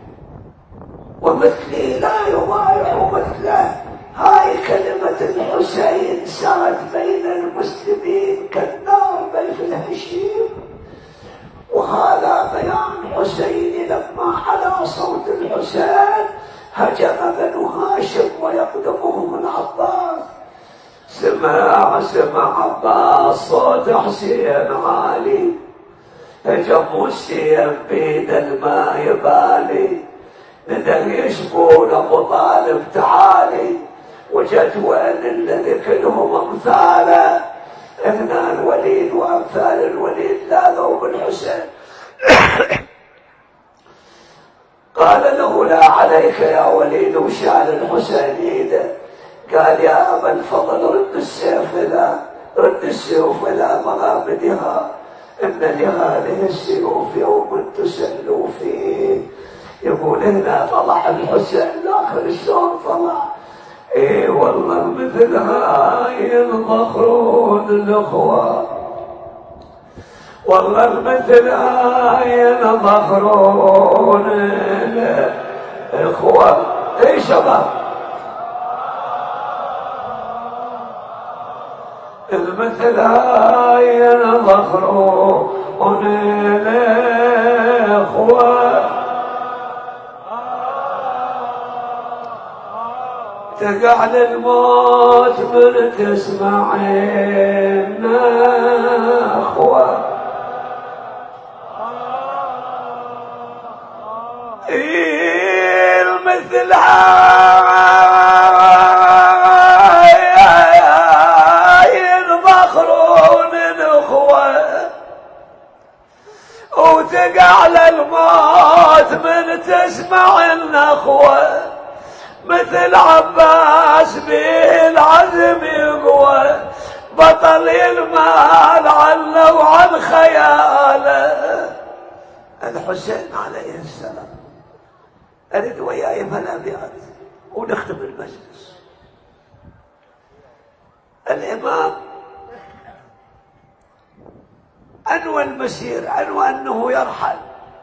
ومثلي لا يبايع مثله. هاي كلمة الحسين سارت بين المسلمين كالنار بين الهشيم، وهذا بيان حسين لما على صوت الحسين هجم بنو هاشم ويقدمهم العباس. سمع سمع عباس صوت حسين عالي، هجموا السيف بيد الماء يبالي، بدل يشبون ابو طالب تعالي، وجد وين الذي كلهم امثاله. ابن الوليد وامثال الوليد لاذوا بالحسين. قال له: لا عليك يا وليد. وشال الحسين ايده، قال: يا ابا الفضل، رد السيف الى رد السيوف الى مغامدها، ان لهذه السيوف يوم تسلوا فيه. يقول هنا طلع الحسين، لكن شلون طلع؟ اي والله مثل هاي الضخرون الاخوه، والله مثل هاي الضخرون الاخوه. اي شباب، مثل هاي الضخرون الاخوه، تقع للموت من تسمعين اخوة. المثل هاي الضخرون الاخوة، وتقع للموت من تسمعين اخوة، مثل عباس به العزم يقوى، بطل المال علو عن خياله. الحسين عليه السلام. أريد وياي بالأبيات ونختم المجلس. الإمام أنوى المسير، أنوى أنه يرحل،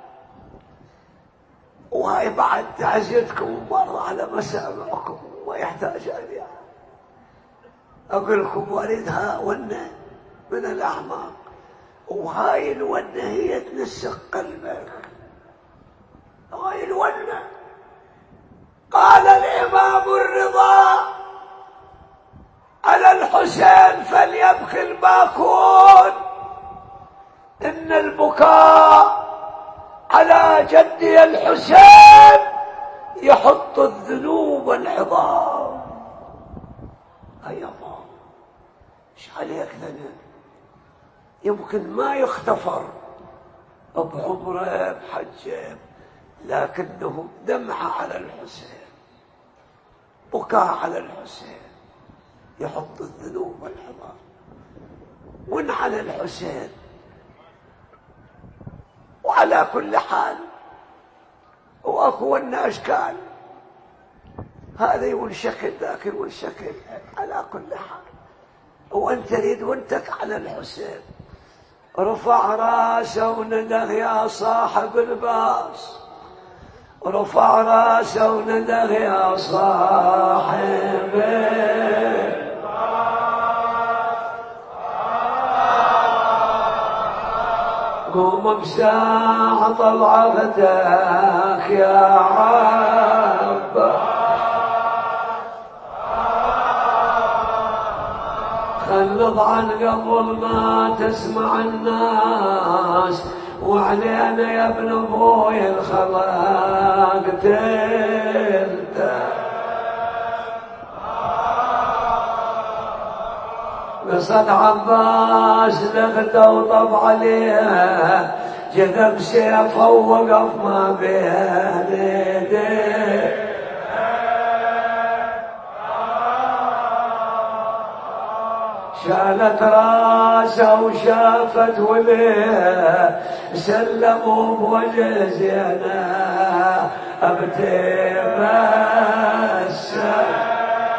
وهاي بعد تعزيتكم مرة على مسامعكم ويحتاج أن أقول لكم والدها ونة من الأعماق، وهاي الونة هي تنسق قلبك. هاي الونة. قال الإمام الرضا على الحسين: فليبكي الباكون، إن البكاء على جدي الحسين يحط الذنوب العظام. أي الله، ايش عليك ذنب يمكن ما يختفر بعمره بحجه، لكنه دمعة على الحسين، بكاء على الحسين يحط الذنوب العظام. وإن على الحسين. وعلى كل حال واكو الاشكال، هذا يقول شكل ذاك يقول شكل. على كل حال وانت تريد وانتك على الحسين. رفع راسه ونده يا صاحب الباس، رفع راسه ونده يا صاحب الباس، قوم بساعة طلعتك يا عباس، خلض عن قبل ما تسمع الناس، وعلينا يا ابن ابوي الخلاق تلتا. قصد عباس لغته وطب عليها، جذب سيفه ووقف ما بين يديه، شالت راسه وشافت وليه، سلموا بوجه زينه ابتبسم.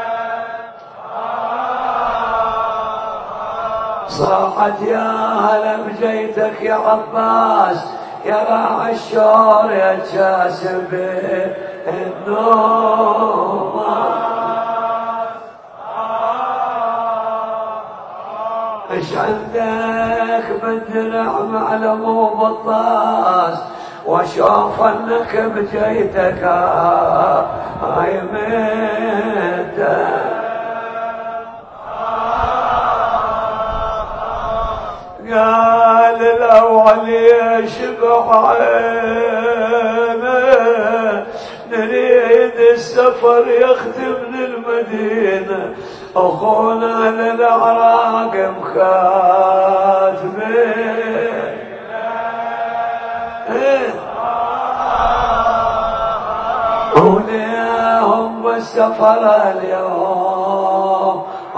صاحت يا هلا بجيتك يا عباس، يا راعي الشور يا جاسب النوم، ايش عندك بالدرع معلم وبطاس، واشوف انك بجيتك هاي ميتة. قال الاول يشبع عينه، نريد السفر يخدمنا المدينة، اخونا للعراق مخاتمين. وليهم السفر اليوم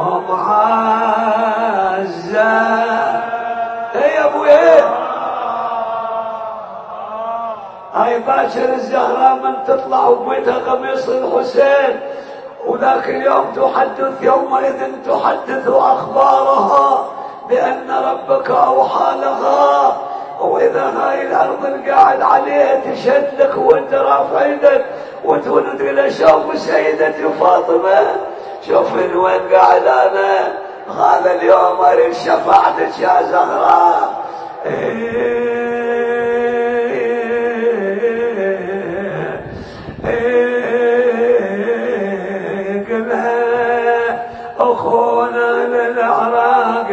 معزة. ايه يا ابو ايه، هاي باكر الزهراء من تطلع وبيتها قميص الحسين، وذاك اليوم تحدث يومئذ تحدث اخبارها بان ربك اوحى لها. واذا هاي الارض القاعد عليها تشهد لك وانت رافع يدك وتقول الى شوف سيدتي فاطمه، شوف من وين قاعد انا، هذا اليوم اريد شفاعتك يا زهراء. اخونا للعراق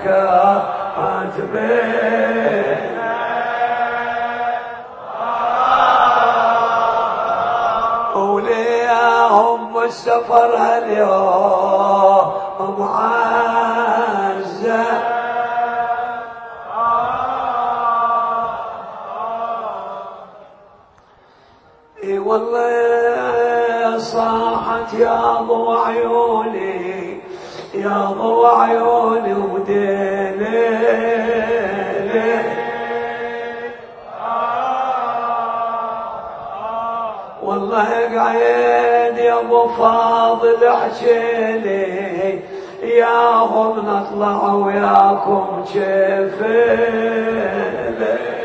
مكاتبين، ولياهم السفر اليوم معزة. اي والله صاحت يا ضو عيوني، يا ضو عيوني وديني، والله قاعد يا ابو فاضل احكيلي، ياهم نطلع وياكم جفيلي.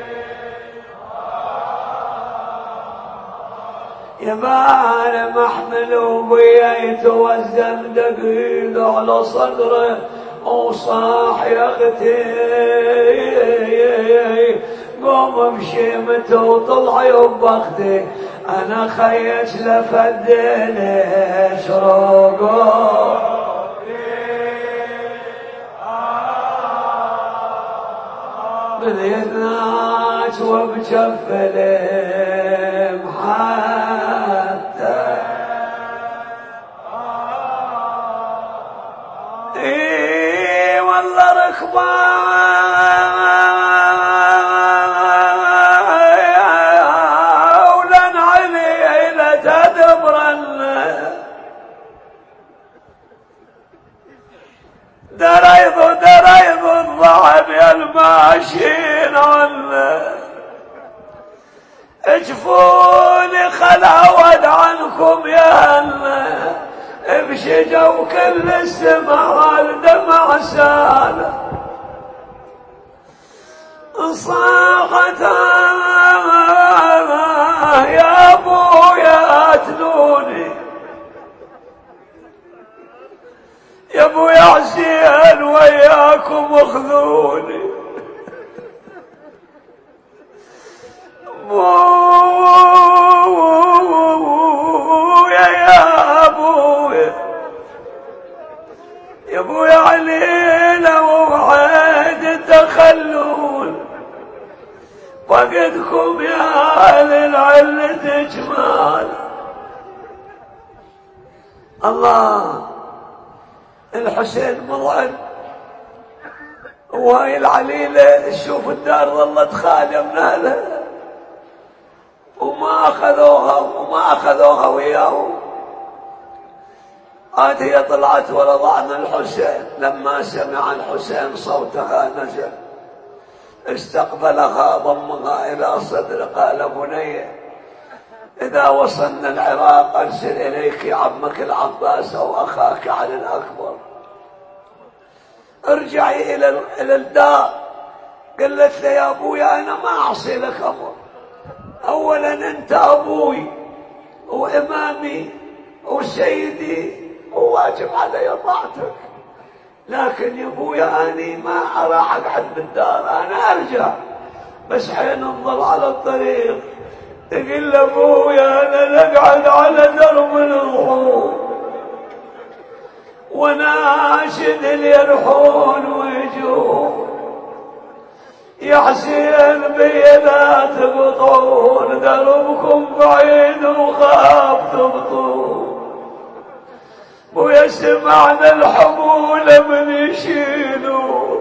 يبان محمل وبيت والزندق ايده على صدره وصاح يا اختي، قوم بشيمته وطلعي وبختي، انا خيش لفدين شروقه من يدناش وبجفل محتى. اي والله ركبان ولن علي الى تدبرن، دريض دريض الضعب يا الماشين، اجفوني خل عود عنكم يا هلا بشجا وكل السمع الدمع سالة صاحت يا ابويا اتلوني يا ابويا عسين وياكم اخذوني ابويا يا ابويا يا ابويا علينا ووعد تخلون فقدكم يا اهل العلة جمال الله. الحسين مضعن وهاي العليلة شوف الدار ظلت خالية من اهلها وما اخذوها وما اخذوها وياهم. عاد هي طلعت ورضعنا الحسين لما سمع الحسين صوتها نزل استقبلها ضمها الى صدره قال بني اذا وصلنا العراق ارسل اليك عمك العباس او اخاك علي الاكبر ارجعي الى الى الدار. قالت له يا ابويا انا ما اعصي لك امر، اولا انت ابوي وامامي وسيدي وواجب علي طاعتك، لكن يا ابويا اني ما راح اقعد بالدار، انا ارجع بس حين نظل على الطريق تقول لابويا انا نقعد على درب الظهور وناشد اللي يرحون ويجون يا حسين بي لا تقطعون دربكم بعيد وخاف تبطون ويسمعنا الحمولة من يشيلون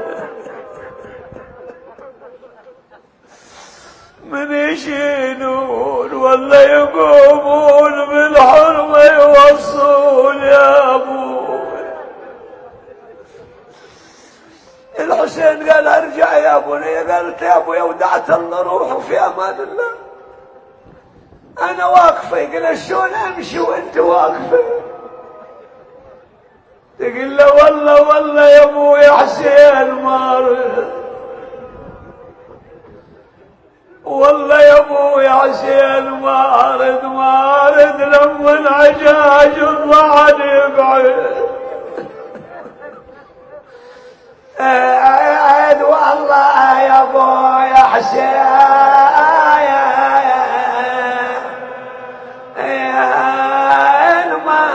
من يشيلون ولا يقومون بالحرمة يوصون يا ابو. الحسين قال ارجع يا بني، قالت يا ابويا ودعت الله روحه في امان الله انا واقفه. قال شلون امشي وانت واقفه؟ تقول له والله والله يا ابويا حسين ما رد، والله يا ابويا حسين ما ارد ما ارد لما العجاج الضعن يبعد عاد والله يا ابويا حسين ما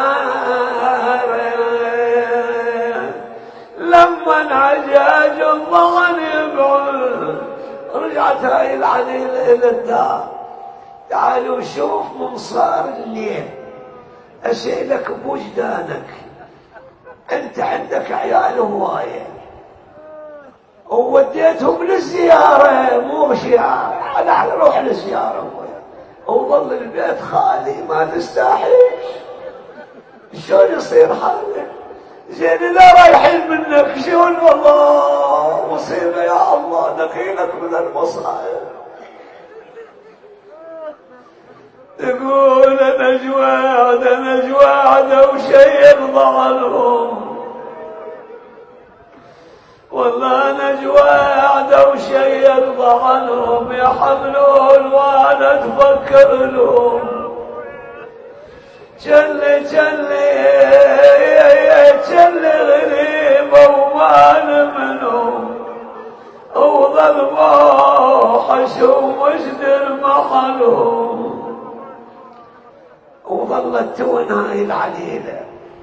لما العجاج الضغن يبعد. رجعت هاي العليلة الى الدار. تعالوا شوف من صار الليل اسألك بوجدانك انت عندك عيال هوايه ووديتهم للزيارة مو شيعة، أنا أروح للزيارة وظل البيت خالي ما تستحيش، شلون يصير حالك؟ زين إذا رايحين منك شلون؟ والله مصيبة يا الله نقيلك من المصائب. تقول أنا جواد أنا جواد وشي يرضى عنهم، والله انا جواد وشي يرضى عنهم يحملون وانا اتفكر لهم. جلي جلي جلي غريبه وما منهم وظل موحش ومجدر محلهم. وظلت تون هاي العليله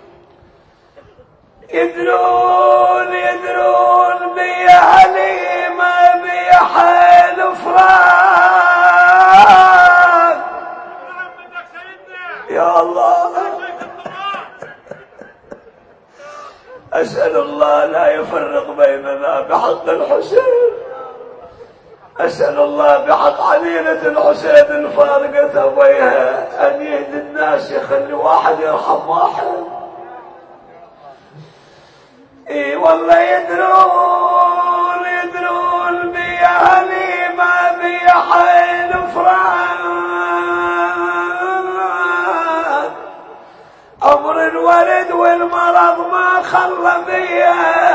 يدرون يدرون بي حليمة بي حيل فراق يا الله. أسأل الله لا يفرق بيننا بحق الحسين، أسأل الله بحق عليلة الحسين الفارقة أبيها أن يهدي الناس يخلي واحد يرحم واحد. اي والله يدرون يدرون بي حليمة بي حيل الفراق، عمر الولد والمرض ما خلى بيا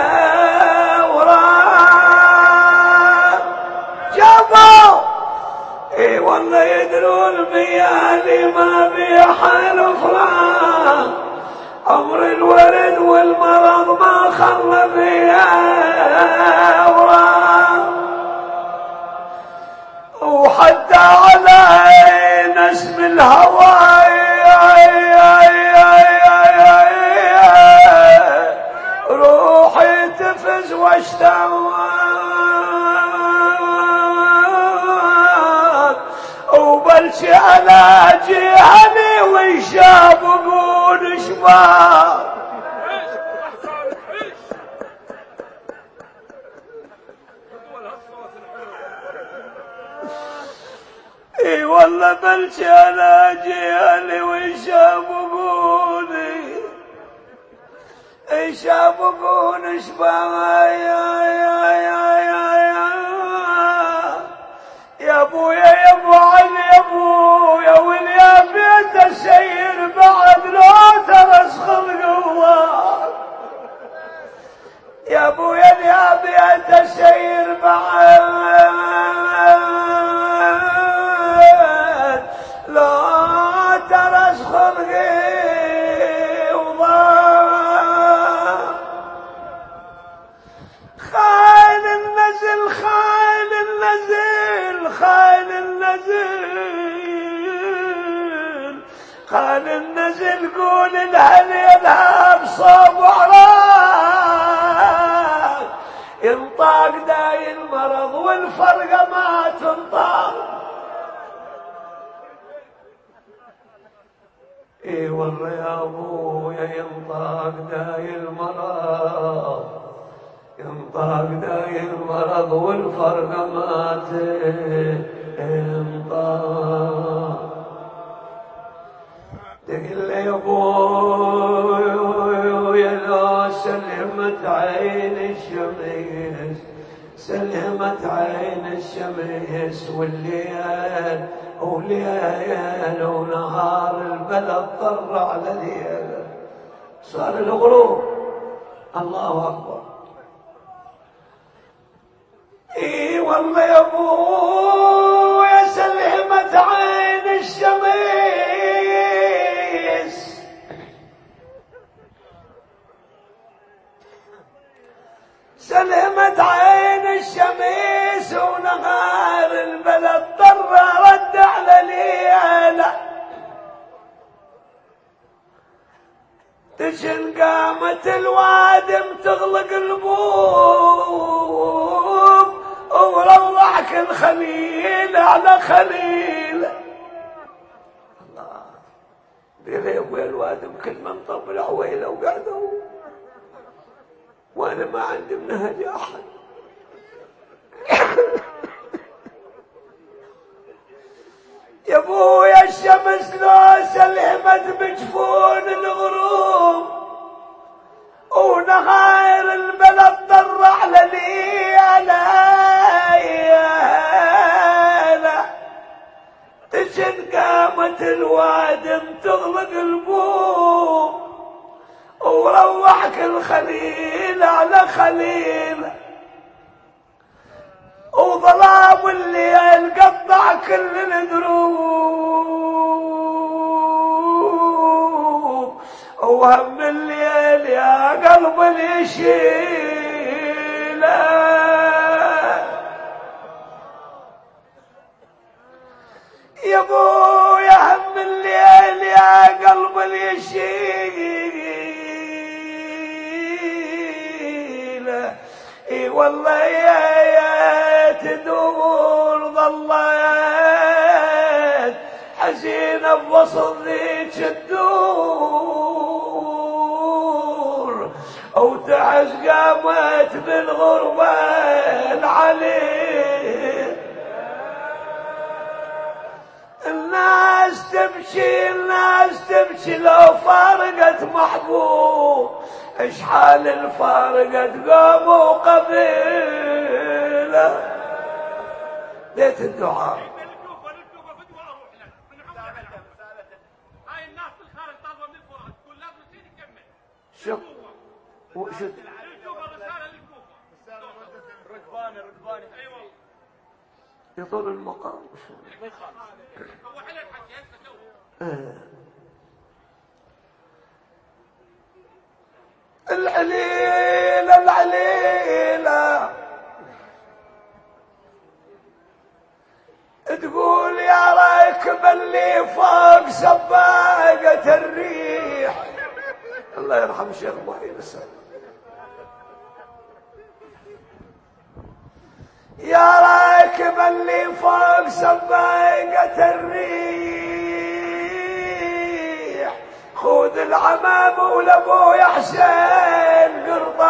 وراء. جابوا اي والله يدرون بيالي ما بيحل فراق، عمر الولد والمرض ما خلى بيا وراء. وحتى على نسم الهوى روحي تفز واشتاق، وبلشي على جهني ويشاب وقول شباب. اي والله بلشي على جهني ويشاب وقولي يشابقون شباب. يا يا يا يا يا ابويا يا ابو علي يا ابويا واليا بيت السير بعد لو ترس خلق الله. يا ابويا يا بيت السير بعد لو ترس خلقي خاين النزل خاين النزل خاين النزل خاين النزل قول الهليلها بصوب وعراك. ينطاق داي المرض والفرقة ما تنطاق. اي والله يا ابويا ينطاق داي المرض، ينطاق داي المرض والفرق ما تنطاق. تقول لي يا ابويا لو سلمت عين الشمس، سلمت عين الشمس والليل وليل ونهار البلد طر على ليل، صار الغروب. الله اكبر. اي والله يا ابويا سلمت عين الشمس، سلمت عين الشمس ونهار البلد طر رد على ليلة. تشن قامت الوادم تغلق البوب وروح كل خليل على خليل. الله بيلي يا ابويا الوادم كل من طبل عويله وقعدوا وانا ما عندي منهج احد. يا ابويا الشمس لو سلمت بجفون الغروب ونهار البلد ضر على ليالي تجن قامت الوادم تغلق البوم وروح كل خليل على خليل، وظلام الليل قطع كل الدروب، وهم الليل يا قلب يشيله. يا ابويا هم الليل يا قلب يشيله. اي والله يا يا تدور ظلت حزينة بوسط ذيك الدور، او تعز قامت بالغربة العلي. الناس تبكي الناس تبكي لو فارقت محبوب، ايش حال الفارقت قاموا قبيله. ليت الدعاء شوف وشو ركباني ركباني يطول المقام العليلة العليلة تقول يا راكب اللي فوق سباقة الريح. الله يرحم شيخ محي السلام. يا راكب اللي فوق سباقة الريح خذ العمام ولابويا حسين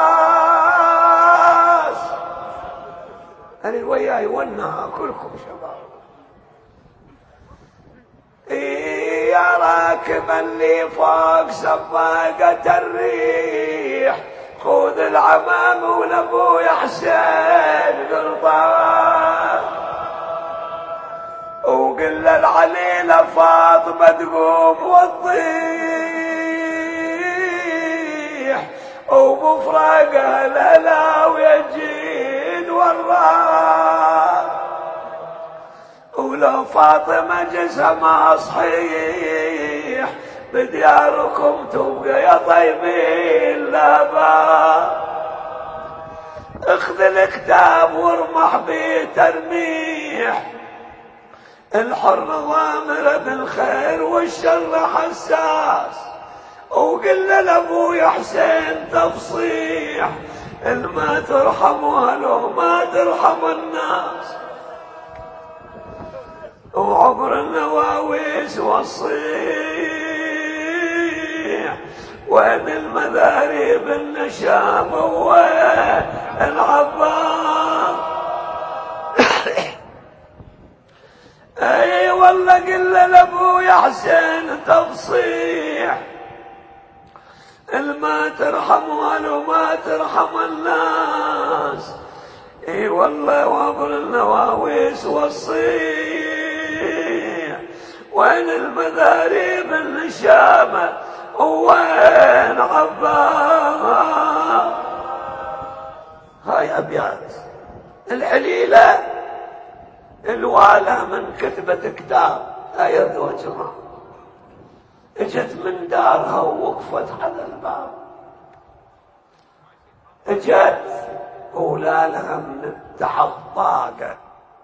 قرطاس. أنا وياي والنها كلكم شباب. يا راكب اللي فوق سباقة الريح خذ العمام ولابويا حسين قرطاس. وقل للعليلة فاطمة تقوم وتطيح وبفراقها الهلا ويجين والله. ولو فاطمة جسمها صحيح بدياركم تبقى يا طيبين لابا. اخذ الكتاب وارمح بيه ترميح. الحر ضامر بالخير والشر حساس. وقل لابويا حسين تفصيح ان ما ترحم اهله ما ترحم الناس. وعبر النواويس والصيح وين المذاريب النشام وين العبار. اي والله قل لابويا حسين تفصيح الما ترحم ولو ما ترحم الناس. اي والله وعبر النواويس والصيح وين المذاريب النشامة وين عبار. هاي أبيات العليلة الوالة من كتبة كتاب. هاي الزوجة اجت من دارها ووقفت على الباب. اجت ولا لها من التعب طاقة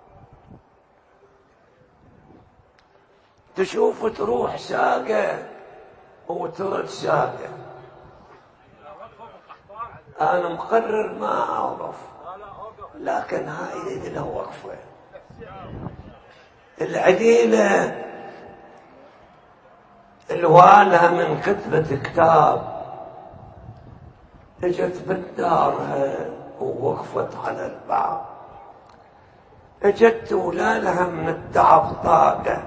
تشوف تروح ساقة وترد ساقة. أنا مقرر ما أعرف لكن هاي له وقفة. العديلة الوالها من كتبة كتاب اجت من دارها ووقفت على الباب. اجت ولا لها من التعب طاقة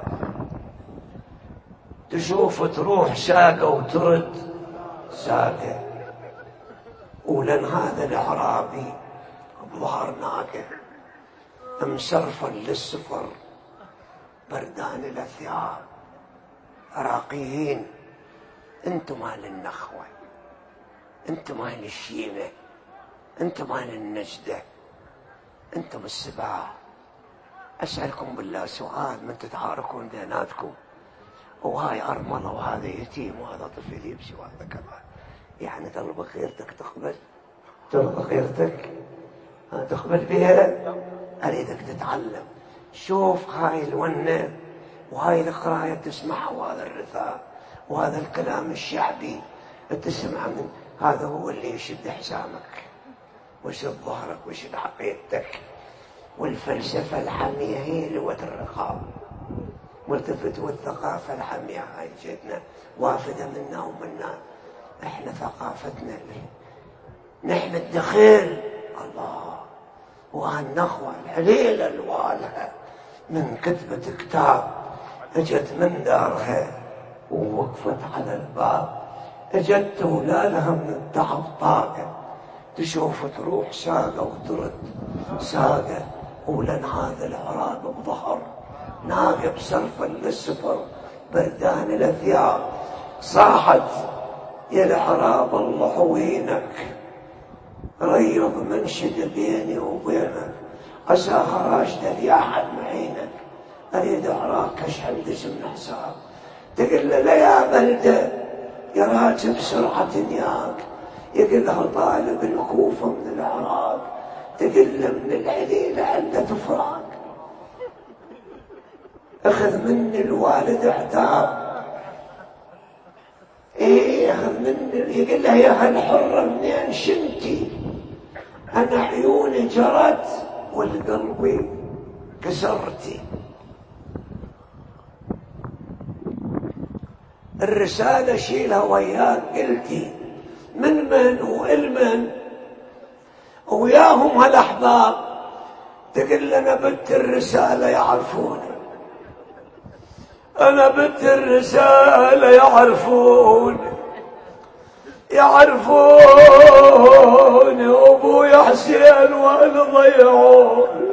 تشوف تروح ساقة وترد ساقة. ولن هذا الأعرابي بظهر ناقة مصرفا للسفر بردان الأثياب. عراقيين انتم مال النخوة انتم مال الشيمة انتم مال النجدة انتم السباع. أسألكم بالله سؤال من تتعاركون بيناتكم وهاي أرملة وهذا يتيم وهذا طفل يمشي وهذا كذا يعني ترضى خيرتك تقبل ترضى خيرتك تقبل بها. أريدك تتعلم. شوف هاي الونة وهاي القراية تسمعها وهذا الرثاء وهذا الكلام الشعبي تسمع من هذا هو اللي يشد حسامك ويشد ظهرك ويشد عقيدتك. والفلسفة الحمية هي لغة الرقاب والتفت والثقافة الحمية هاي جدنا وافدة منا ومنا. احنا ثقافتنا نحن الدخيل الله وهالنخوة العليلة الوالها من كتبة كتاب اجت من دارها ووقفت على الباب. اجت ولا لها من التعب طاقة تشوف تروح ساقة وترد ساقة. ولن هذا العراب بظهر ناقب صرفا للسفر بردان الأثياب. صاحت يا الحراب الله حوينك، ريض منشد بيني وبينك، عسى خراجتك يا حد معينك، أريد أعراك أشحن دسم حساب، تقول له لا يا بلده يا راجل بسرعة دنياك، يقول له طالب الكوفة من العراق، تقول له من العليلة عنده تفراق، أخذ مني الوالد عتاب، إيه أخذ مني، يقول له يا هالحرة منين شنتي، أنا عيوني جرت والقلبي كسرتي. الرسالة شيلها وياك قلتي من من والمن وياهم هالأحباب، تقول لنا بت الرسالة يعرفوني، أنا بت الرسالة يعرفوني يعرفوني وأبوي حسين وأنا ضيعوني،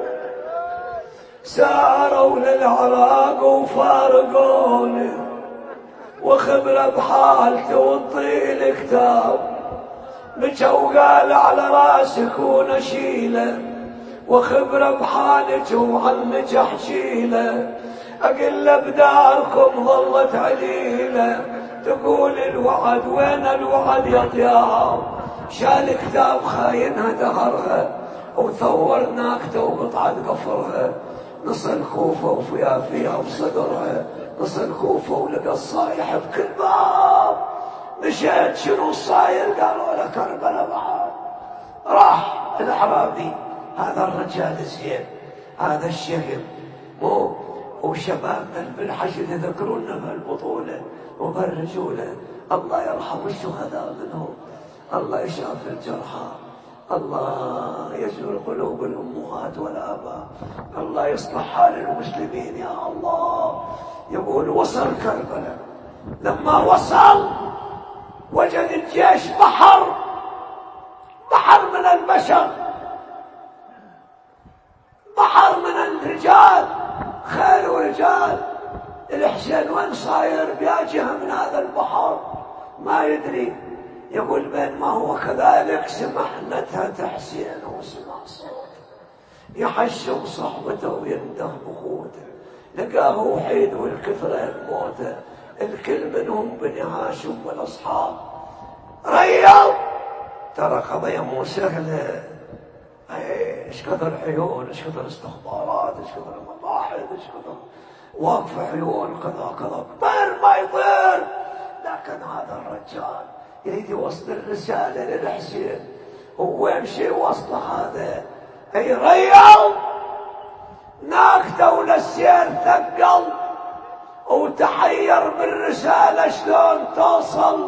ساروا للعراق وفارقوني، وخبرة بحالته وانطيل كتاب، بكى وقال على راسك ونشيله، وخبرة بحالك وعنك احشيله، اقل له بداركم ظلت عليله، تقول الوعد وين الوعد يا طياب، شال كتاب خاينها دهرها، وثور ناكته وقطعة قفرها، نص الكوفة وفيها فيها بصدرها، نص الكوفة ولقى الصايح بكل باب، مشيت شنو الصاير، قالوا له كربلاء بعد، راح الأعرابي، هذا الرجال زين، هذا الشغل مو وشبابنا بالحشد يذكرونا بهالبطولة وبالرجولة، الله يرحم الشهداء منهم، الله يشاف الجرحى، الله يجبر قلوب الأمهات والآباء، الله يصلح حال المسلمين يا الله. يقول وصل كربلاء، لما وصل وجد الجيش بحر بحر من البشر، بحر من الرجال، خيل ورجال، الحسين وين صاير بياجها من هذا البحر ما يدري. يقول بين ما هو كذلك سمع نتهة حسين وسمع صوت يحشم صحبته وينده بخوته، لقاه وحيد والكثرة موته، الكل منهم بني هاشم والأصحاب. رياض ترى قضية مو سهلة، ايش كثر عيون، ايش كثر استخبارات، ايش كثر مباحث، ايش كثر واقف عيون كذا كذا، طير ما يطير، لكن هذا الرجال يريد يوصل الرسالة للحسين، هو يمشي وصل هذا، اي رياض ناقته وللسير ثقل وتحير بالرسالة شلون توصل،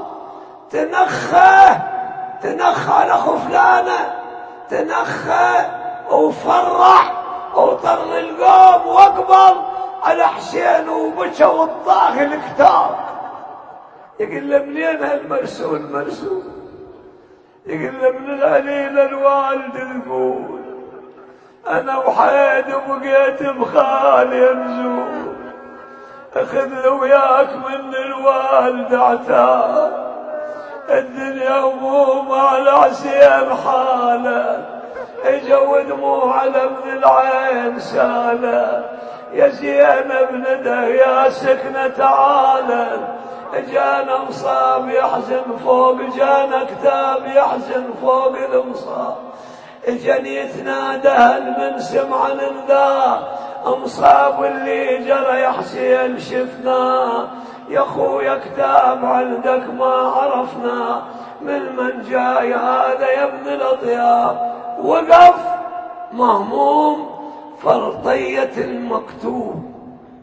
تنخه تنخ على خفلانه، تنخى وفرح وطر القوم واقبل على حسين وبكى والطاغ الكتاب. يقول له منين هالمرسول مرسول، يقول له من العليل الوالد يقول انا وحيد وبقيت بخالي نزول، اخذ له وياك من الوالد عتاب، الدنيا هموم على حسين حاله، اجا دموع على ابن العين ساله، يا زينب ندى يا سكنة تعالى، جانا مصاب يحزن فوق، جانا كتاب يحزن فوق المصاب، اجاني يتنادى هل من سمع ذا مصاب اللي جرى يا حسين شفناه، يا خويا كتاب عندك ما عرفنا من من جاي هذا يا ابن الاطياب. وقف مهموم فرطية المكتوب،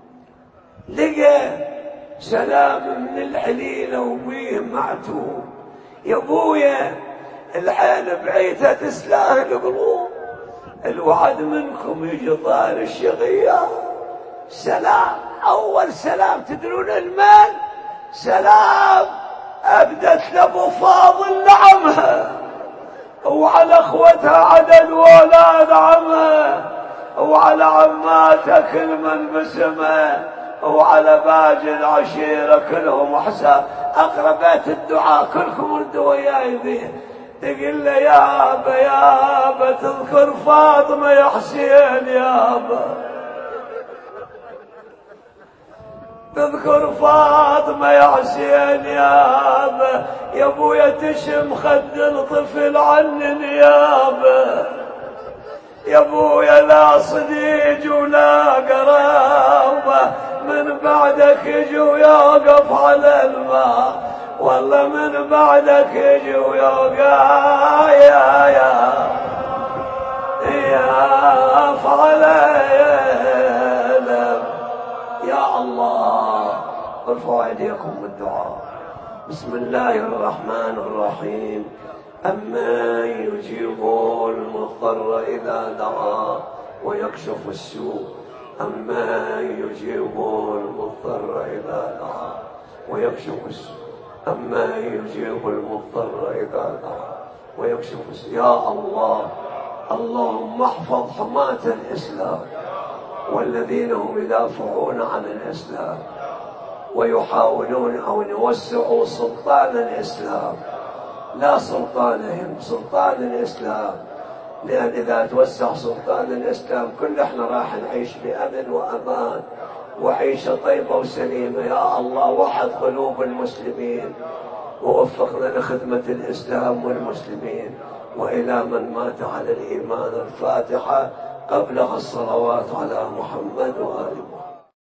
لقى سلام من العليلة وبيه معتوب، يا ابويا العين بعيدها تسلاه القلوب، الوعد منكم يجي طار الشغية، سلام اول سلام تدرون المال، سلام ابدت لابو فاضل نعمها، وعلى اخوتها عدد ولاد عمها، وعلى عماتها كل من بسمه، وعلى باقي العشيره كلهم حساب. أقربات الدعاء كلكم ردوا وياي فيه. تقول له يابا يابا تذكر فاطمة يا حسين يابا، تذكر فاطمة يا حسين يابا، يا ابويا تشم خد الطفل عنن يابا، يا ابويا لا صديق ولا قرابة من بعدك يجوا يوقف على الماء، والله من بعدك يجوا يوقف يا يا يا فعلى يا الله. ارفعوا ايديكم بالدعاء. بسم الله الرحمن الرحيم. أما يجيب المضطر إذا دعا ويكشف السوء، أما يجيب المضطر إذا دعا ويكشف السوء، أما يجيب المضطر إذا دعا ويكشف السوء. يا الله اللهم احفظ حماة الإسلام والذين هم يدافعون عن الإسلام ويحاولون أن يوسعوا سلطان الإسلام، لا سلطانهم، سلطان الإسلام، لأن إذا توسع سلطان الإسلام كل احنا راح نعيش بأمن وأمان وعيشة طيبة وسليمة. يا الله وحد قلوب المسلمين ووفقنا لخدمة الإسلام والمسلمين، وإلى من مات على الإيمان. الفاتحة قبلها الصلوات على محمد وآل محمد.